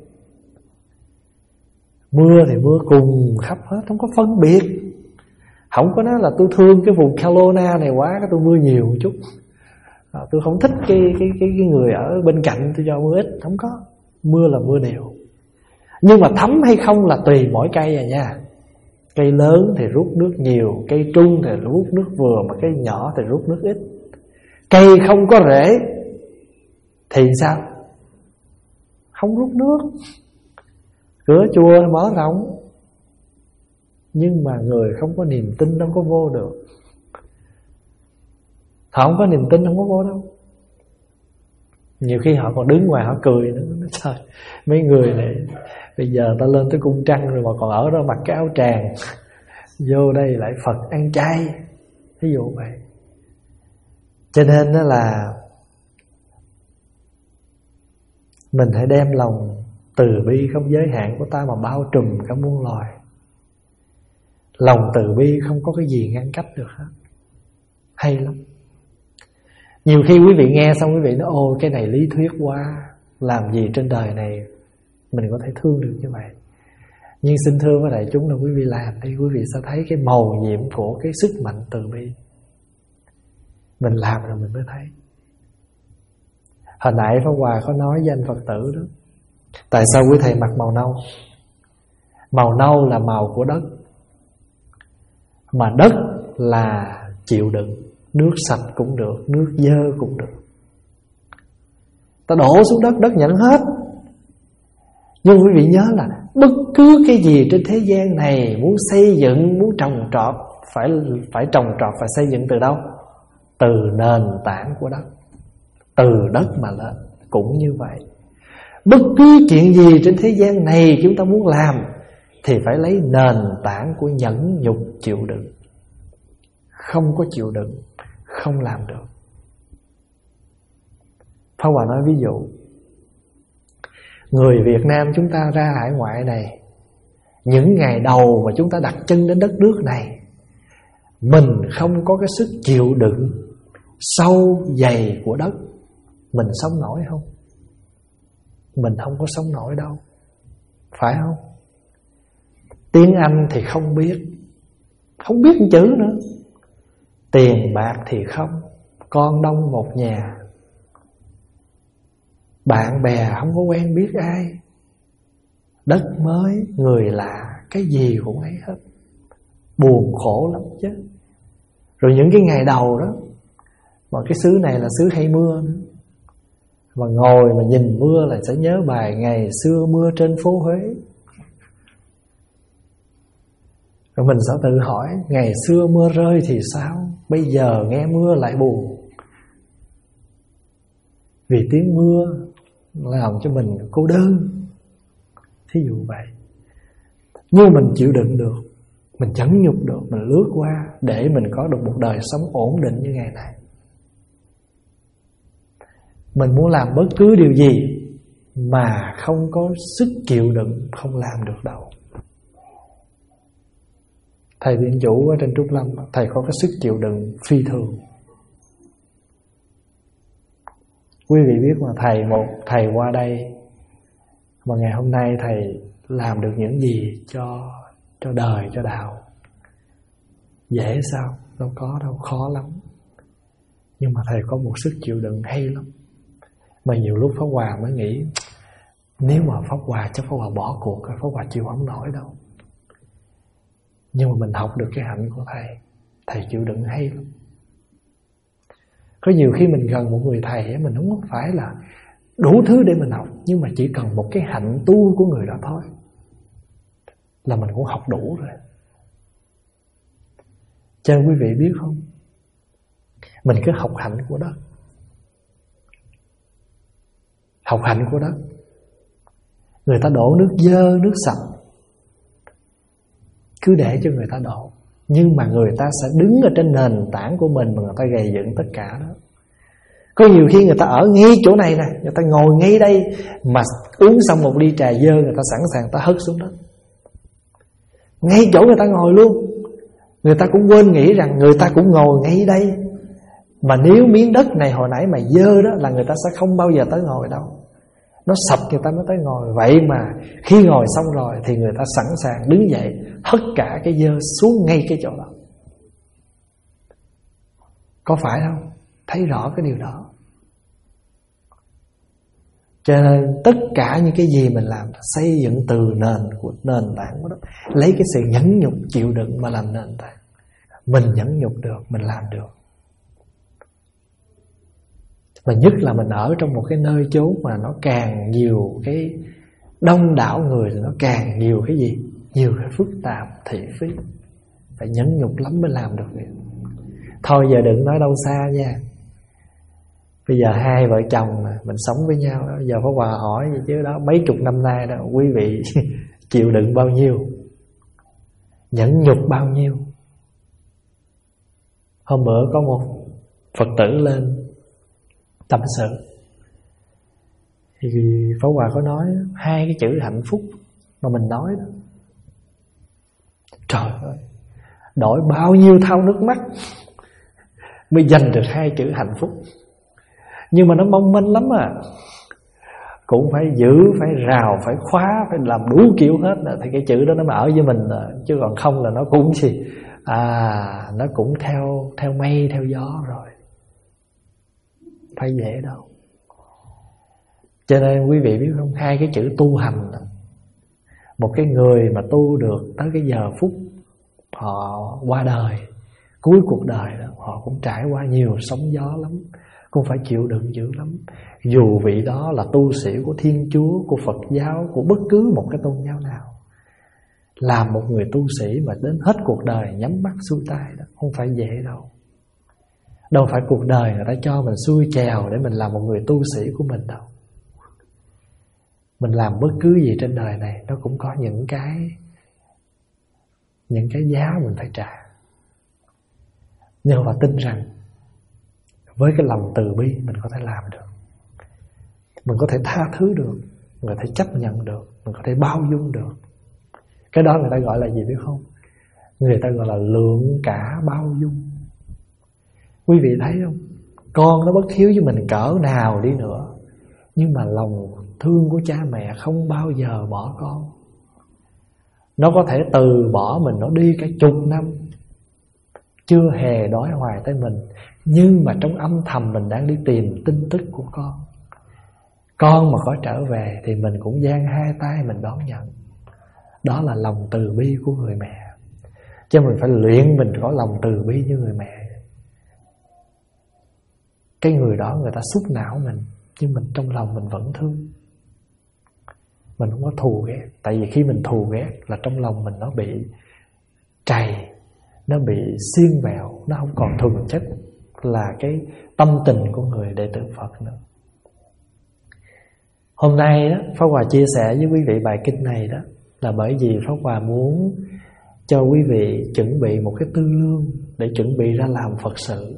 Mưa thì mưa cùng khắp hết, không có phân biệt. Không có nói là tôi thương cái vùng Kelowna này quá, cái tôi mưa nhiều một chút, à, tôi không thích cái, cái, cái, cái người ở bên cạnh tôi cho mưa ít. Không có, mưa là mưa đều. Nhưng mà thấm hay không là tùy mỗi cây à nha. Cây lớn thì rút nước nhiều, cây trung thì rút nước vừa, mà cây nhỏ thì rút nước ít. Cây không có rễ thì sao? Không rút nước. Cửa chùa mở rộng, nhưng mà người không có niềm tin không có vô được. Họ không có niềm tin không có vô đâu. Nhiều khi họ còn đứng ngoài họ cười nữa. Trời, mấy người này bây giờ ta lên tới cung trăng rồi mà còn ở đó mặc cái áo tràng, vô đây lại Phật ăn chay, ví dụ vậy. Cho nên đó là mình hãy đem lòng từ bi không giới hạn của ta mà bao trùm cả muôn loài. Lòng từ bi không có cái gì ngăn cách được hết. Hay lắm. Nhiều khi quý vị nghe xong quý vị nói: ô cái này lý thuyết quá, làm gì trên đời này mình có thể thương được như vậy. Nhưng xin thưa với đại chúng là quý vị làm đi, quý vị sẽ thấy cái mầu nhiệm của cái sức mạnh từ bi. Mình làm rồi mình mới thấy. Hồi nãy Pháp Hòa có nói với anh Phật tử đó, tại sao quý thầy mặc màu nâu? Màu nâu là màu của đất, mà đất là chịu đựng. Nước sạch cũng được, nước dơ cũng được, ta đổ xuống đất, đất nhận hết. Nhưng quý vị nhớ là bất cứ cái gì trên thế gian này muốn xây dựng, muốn trồng trọt, phải phải trồng trọt, phải xây dựng từ đâu? Từ nền tảng của đất, từ đất mà lên. Cũng như vậy, bất cứ chuyện gì trên thế gian này chúng ta muốn làm thì phải lấy nền tảng của nhẫn nhục chịu đựng. Không có chịu đựng không làm được. Pháp Hòa nói ví dụ, người Việt Nam chúng ta ra hải ngoại này, những ngày đầu mà chúng ta đặt chân đến đất nước này, mình không có cái sức chịu đựng sâu dày của đất, mình sống nổi không? Mình không có sống nổi đâu, phải không? Tiếng Anh thì không biết, không biết một chữ nữa. Tiền bạc thì không, con đông một nhà, bạn bè không có quen biết ai, đất mới, người lạ, cái gì cũng ấy hết. Buồn khổ lắm chứ. Rồi những cái ngày đầu đó, mà cái xứ này là xứ hay mưa nữa, mà ngồi mà nhìn mưa là sẽ nhớ bài ngày xưa mưa trên phố Huế. Rồi mình sẽ tự hỏi, ngày xưa mưa rơi thì sao, bây giờ nghe mưa lại buồn. Vì tiếng mưa làm cho mình cô đơn, thí dụ vậy. Nhưng mình chịu đựng được, mình nhẫn nhục được, mình lướt qua để mình có được một đời sống ổn định như ngày này. Mình muốn làm bất cứ điều gì mà không có sức chịu đựng, không làm được đâu. Thầy Viện Chủ ở trên Trúc Lâm, thầy có cái sức chịu đựng phi thường. Quý vị biết mà, thầy một thầy qua đây mà ngày hôm nay thầy làm được những gì cho cho đời, cho đạo. Dễ sao? Đâu có đâu, khó lắm. Nhưng mà thầy có một sức chịu đựng hay lắm. Mà nhiều lúc Pháp Hòa mới nghĩ, nếu mà Pháp Hòa chắc Pháp Hòa bỏ cuộc, Pháp Hòa chịu không nổi đâu. Nhưng mà mình học được cái hạnh của thầy, thầy chịu đựng hay lắm. Có nhiều khi mình gần một người thầy, mình không phải là đủ thứ để mình học, nhưng mà chỉ cần một cái hạnh tu của người đó thôi là mình cũng học đủ rồi. Cho nên quý vị biết không, mình cứ học hạnh của đất, học hạnh của đất. Người ta đổ nước dơ, nước sạch, cứ để cho người ta đổ. Nhưng mà người ta sẽ đứng ở trên nền tảng của mình mà người ta gây dựng tất cả đó. Có nhiều khi người ta ở ngay chỗ này nè, người ta ngồi ngay đây, mà uống xong một ly trà dơ, người ta sẵn sàng ta hất xuống đất, ngay chỗ người ta ngồi luôn. Người ta cũng quên nghĩ rằng người ta cũng ngồi ngay đây. Mà nếu miếng đất này hồi nãy mà dơ đó, là người ta sẽ không bao giờ tới ngồi đâu. Nó sạch người ta mới tới ngồi. Vậy mà khi ngồi xong rồi thì người ta sẵn sàng đứng dậy, hất cả cái dơ xuống ngay cái chỗ đó. Có phải không? Thấy rõ cái điều đó. Cho nên tất cả những cái gì mình làm xây dựng từ nền của nền tảng của đó, lấy cái sự nhẫn nhục chịu đựng mà làm nền tảng. Mình nhẫn nhục được, mình làm được. Và nhất là mình ở trong một cái nơi chốn mà nó càng nhiều cái đông đảo người thì nó càng nhiều cái gì? Nhiều cái phức tạp, thị phi. Phải nhẫn nhục lắm mới làm được việc. Thôi giờ đừng nói đâu xa nha. Bây giờ hai vợ chồng mà mình sống với nhau đó, giờ Pháp Hòa hỏi gì chứ đó, mấy chục năm nay đó, quý vị chịu đựng bao nhiêu, nhẫn nhục bao nhiêu. Hôm bữa có một Phật tử lên tâm sự, thì Pháp Hòa có nói hai cái chữ hạnh phúc mà mình nói đó. Trời ơi, đổi bao nhiêu thao nước mắt mới giành được hai chữ hạnh phúc. Nhưng mà nó mong manh lắm à. Cũng phải giữ, phải rào, phải khóa, phải làm đủ kiểu hết à. Thì cái chữ đó nó mới ở với mình à. Chứ còn không là nó cũng gì À nó cũng theo theo mây, theo gió rồi. Phải dễ đâu. Cho nên quý vị biết không, hai cái chữ tu hành, một cái người mà tu được tới cái giờ phút họ qua đời, cuối cuộc đời đó, họ cũng trải qua nhiều sóng gió lắm, cũng phải chịu đựng dữ lắm. Dù vị đó là tu sĩ của Thiên Chúa, của Phật giáo, của bất cứ một cái tôn giáo nào, làm một người tu sĩ mà đến hết cuộc đời nhắm mắt xuôi tay đó, không phải dễ đâu. Đâu phải cuộc đời người ta cho mình xuôi chèo để mình làm một người tu sĩ của mình đâu. Mình làm bất cứ gì trên đời này nó cũng có những cái Những cái giá mình phải trả. Nhưng mà tin rằng với cái lòng từ bi mình có thể làm được. Mình có thể tha thứ được, mình có thể chấp nhận được, mình có thể bao dung được. Cái đó người ta gọi là gì biết không? Người ta gọi là lượng cả bao dung. Quý vị thấy không? con nó bất hiếu với mình cỡ nào đi nữa, nhưng mà lòng thương của cha mẹ không bao giờ bỏ con. Nó có thể từ bỏ mình, nó đi cả chục năm chưa hề đói hoài tới mình, nhưng mà trong âm thầm mình đang đi tìm tin tức của con. Con mà có trở về thì mình cũng dang hai tay mình đón nhận. Đó là lòng từ bi của người mẹ. Chứ mình phải luyện mình có lòng từ bi như người mẹ. Cái người đó người ta xúc não mình, nhưng mình trong lòng mình vẫn thương. Mình không có thù ghét. Tại vì khi mình thù ghét là trong lòng mình nó bị trầy, nó bị xiên vẹo, nó không còn thuần chất là cái tâm tình của người đệ tử Phật nữa. Hôm nay đó, Pháp Hòa chia sẻ với quý vị bài kinh này đó là bởi vì Pháp Hòa muốn cho quý vị chuẩn bị một cái tư lương để chuẩn bị ra làm Phật sự.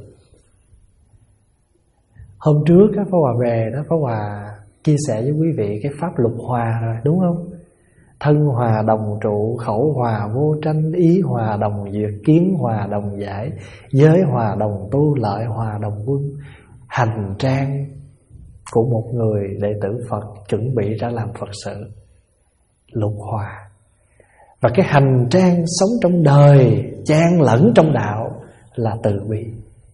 Hôm trước đó, Pháp Hòa về đó, Pháp Hòa chia sẻ với quý vị cái pháp lục hòa rồi, đúng không? Thân hòa đồng trụ, khẩu hòa vô tranh, ý hòa đồng duyệt, kiến hòa đồng giải, giới hòa đồng tu, lợi hòa đồng quân. Hành trang của một người đệ tử Phật chuẩn bị ra làm Phật sự, lục hòa. Và cái hành trang sống trong đời chan lẫn trong đạo là từ bi.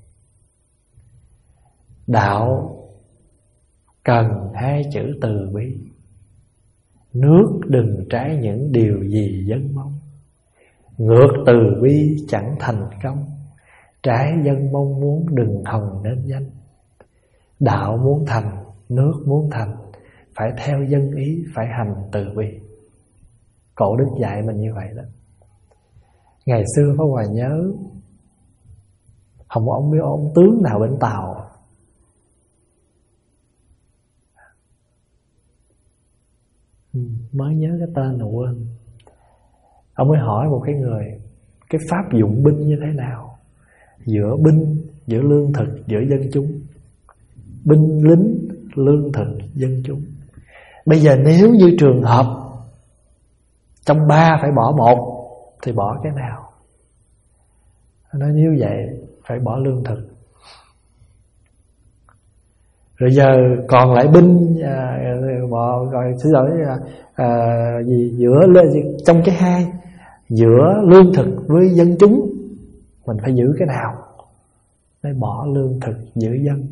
Đạo cần hai chữ từ bi. Nước đừng trái những điều gì dân mong, ngược từ bi chẳng thành công, trái dân mong muốn đừng hòng nên danh. Đạo muốn thành, nước muốn thành, phải theo dân ý, phải hành từ bi. Cổ đức dạy mình như vậy đó. Ngày xưa Pháp Hòa nhớ không có ông biết ông tướng nào bên Tàu, mới nhớ cái tên là quên. Ông mới hỏi một cái người cái pháp dụng binh như thế nào, giữa binh, giữa lương thực, giữa dân chúng. Binh lính, lương thực, dân chúng. Bây giờ nếu như trường hợp trong ba phải bỏ một thì bỏ cái nào? Nói nếu vậy phải bỏ lương thực. Rồi giờ còn lại binh à, bỏ gọi xin lỗi à, à, gì giữa trong cái hai, giữa lương thực với dân chúng mình phải giữ cái nào? Phải bỏ lương thực giữ dân.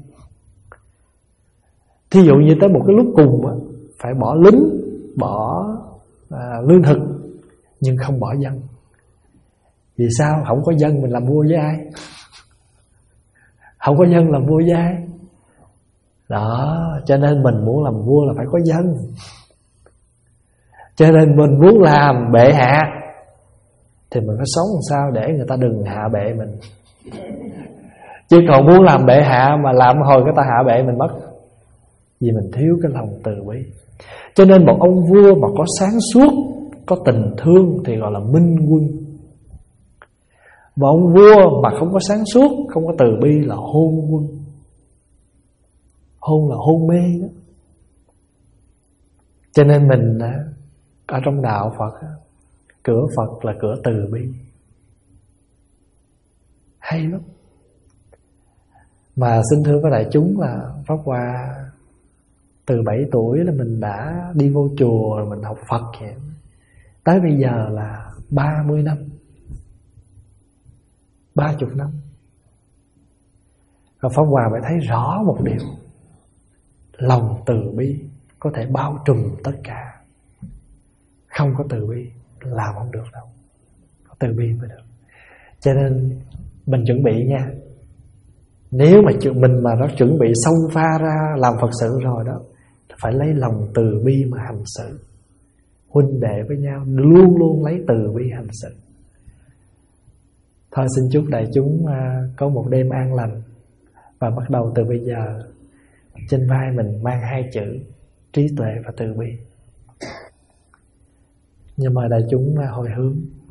Thí dụ như tới một cái lúc cùng á, phải bỏ lính, bỏ à, lương thực, nhưng không bỏ dân. Vì sao? Không có dân mình làm vua với ai? Không có dân làm vua với ai? Đó, cho nên mình muốn làm vua là phải có dân. Cho nên mình muốn làm bệ hạ thì mình phải sống làm sao để người ta đừng hạ bệ mình. Chứ còn muốn làm bệ hạ mà làm hồi người ta hạ bệ mình mất, vì mình thiếu cái lòng từ bi. Cho nên một ông vua mà có sáng suốt, có tình thương thì gọi là minh quân. Và ông vua mà không có sáng suốt, không có từ bi là hôn quân. Hôn là hôn mê đó. Cho nên mình ở trong đạo Phật, cửa Phật là cửa từ bi. Hay lắm. Mà xin thưa các đại chúng là Pháp Hòa từ bảy tuổi là mình đã đi vô chùa rồi mình học Phật vậy. Tới bây giờ là ba mươi năm, ba mươi năm. Rồi Pháp Hòa phải thấy rõ một điều, lòng từ bi có thể bao trùm tất cả. Không có từ bi làm không được đâu, có từ bi mới được. Cho nên mình chuẩn bị nha. Nếu mà mình mà nó chuẩn bị xông pha ra làm Phật sự rồi đó, phải lấy lòng từ bi mà hành sự. Huynh đệ với nhau luôn luôn lấy từ bi hành sự. Thôi xin chúc đại chúng có một đêm an lành. Và bắt đầu từ bây giờ trên vai mình mang hai chữ trí tuệ và từ bi. Nhưng mà đại chúng hồi hướng.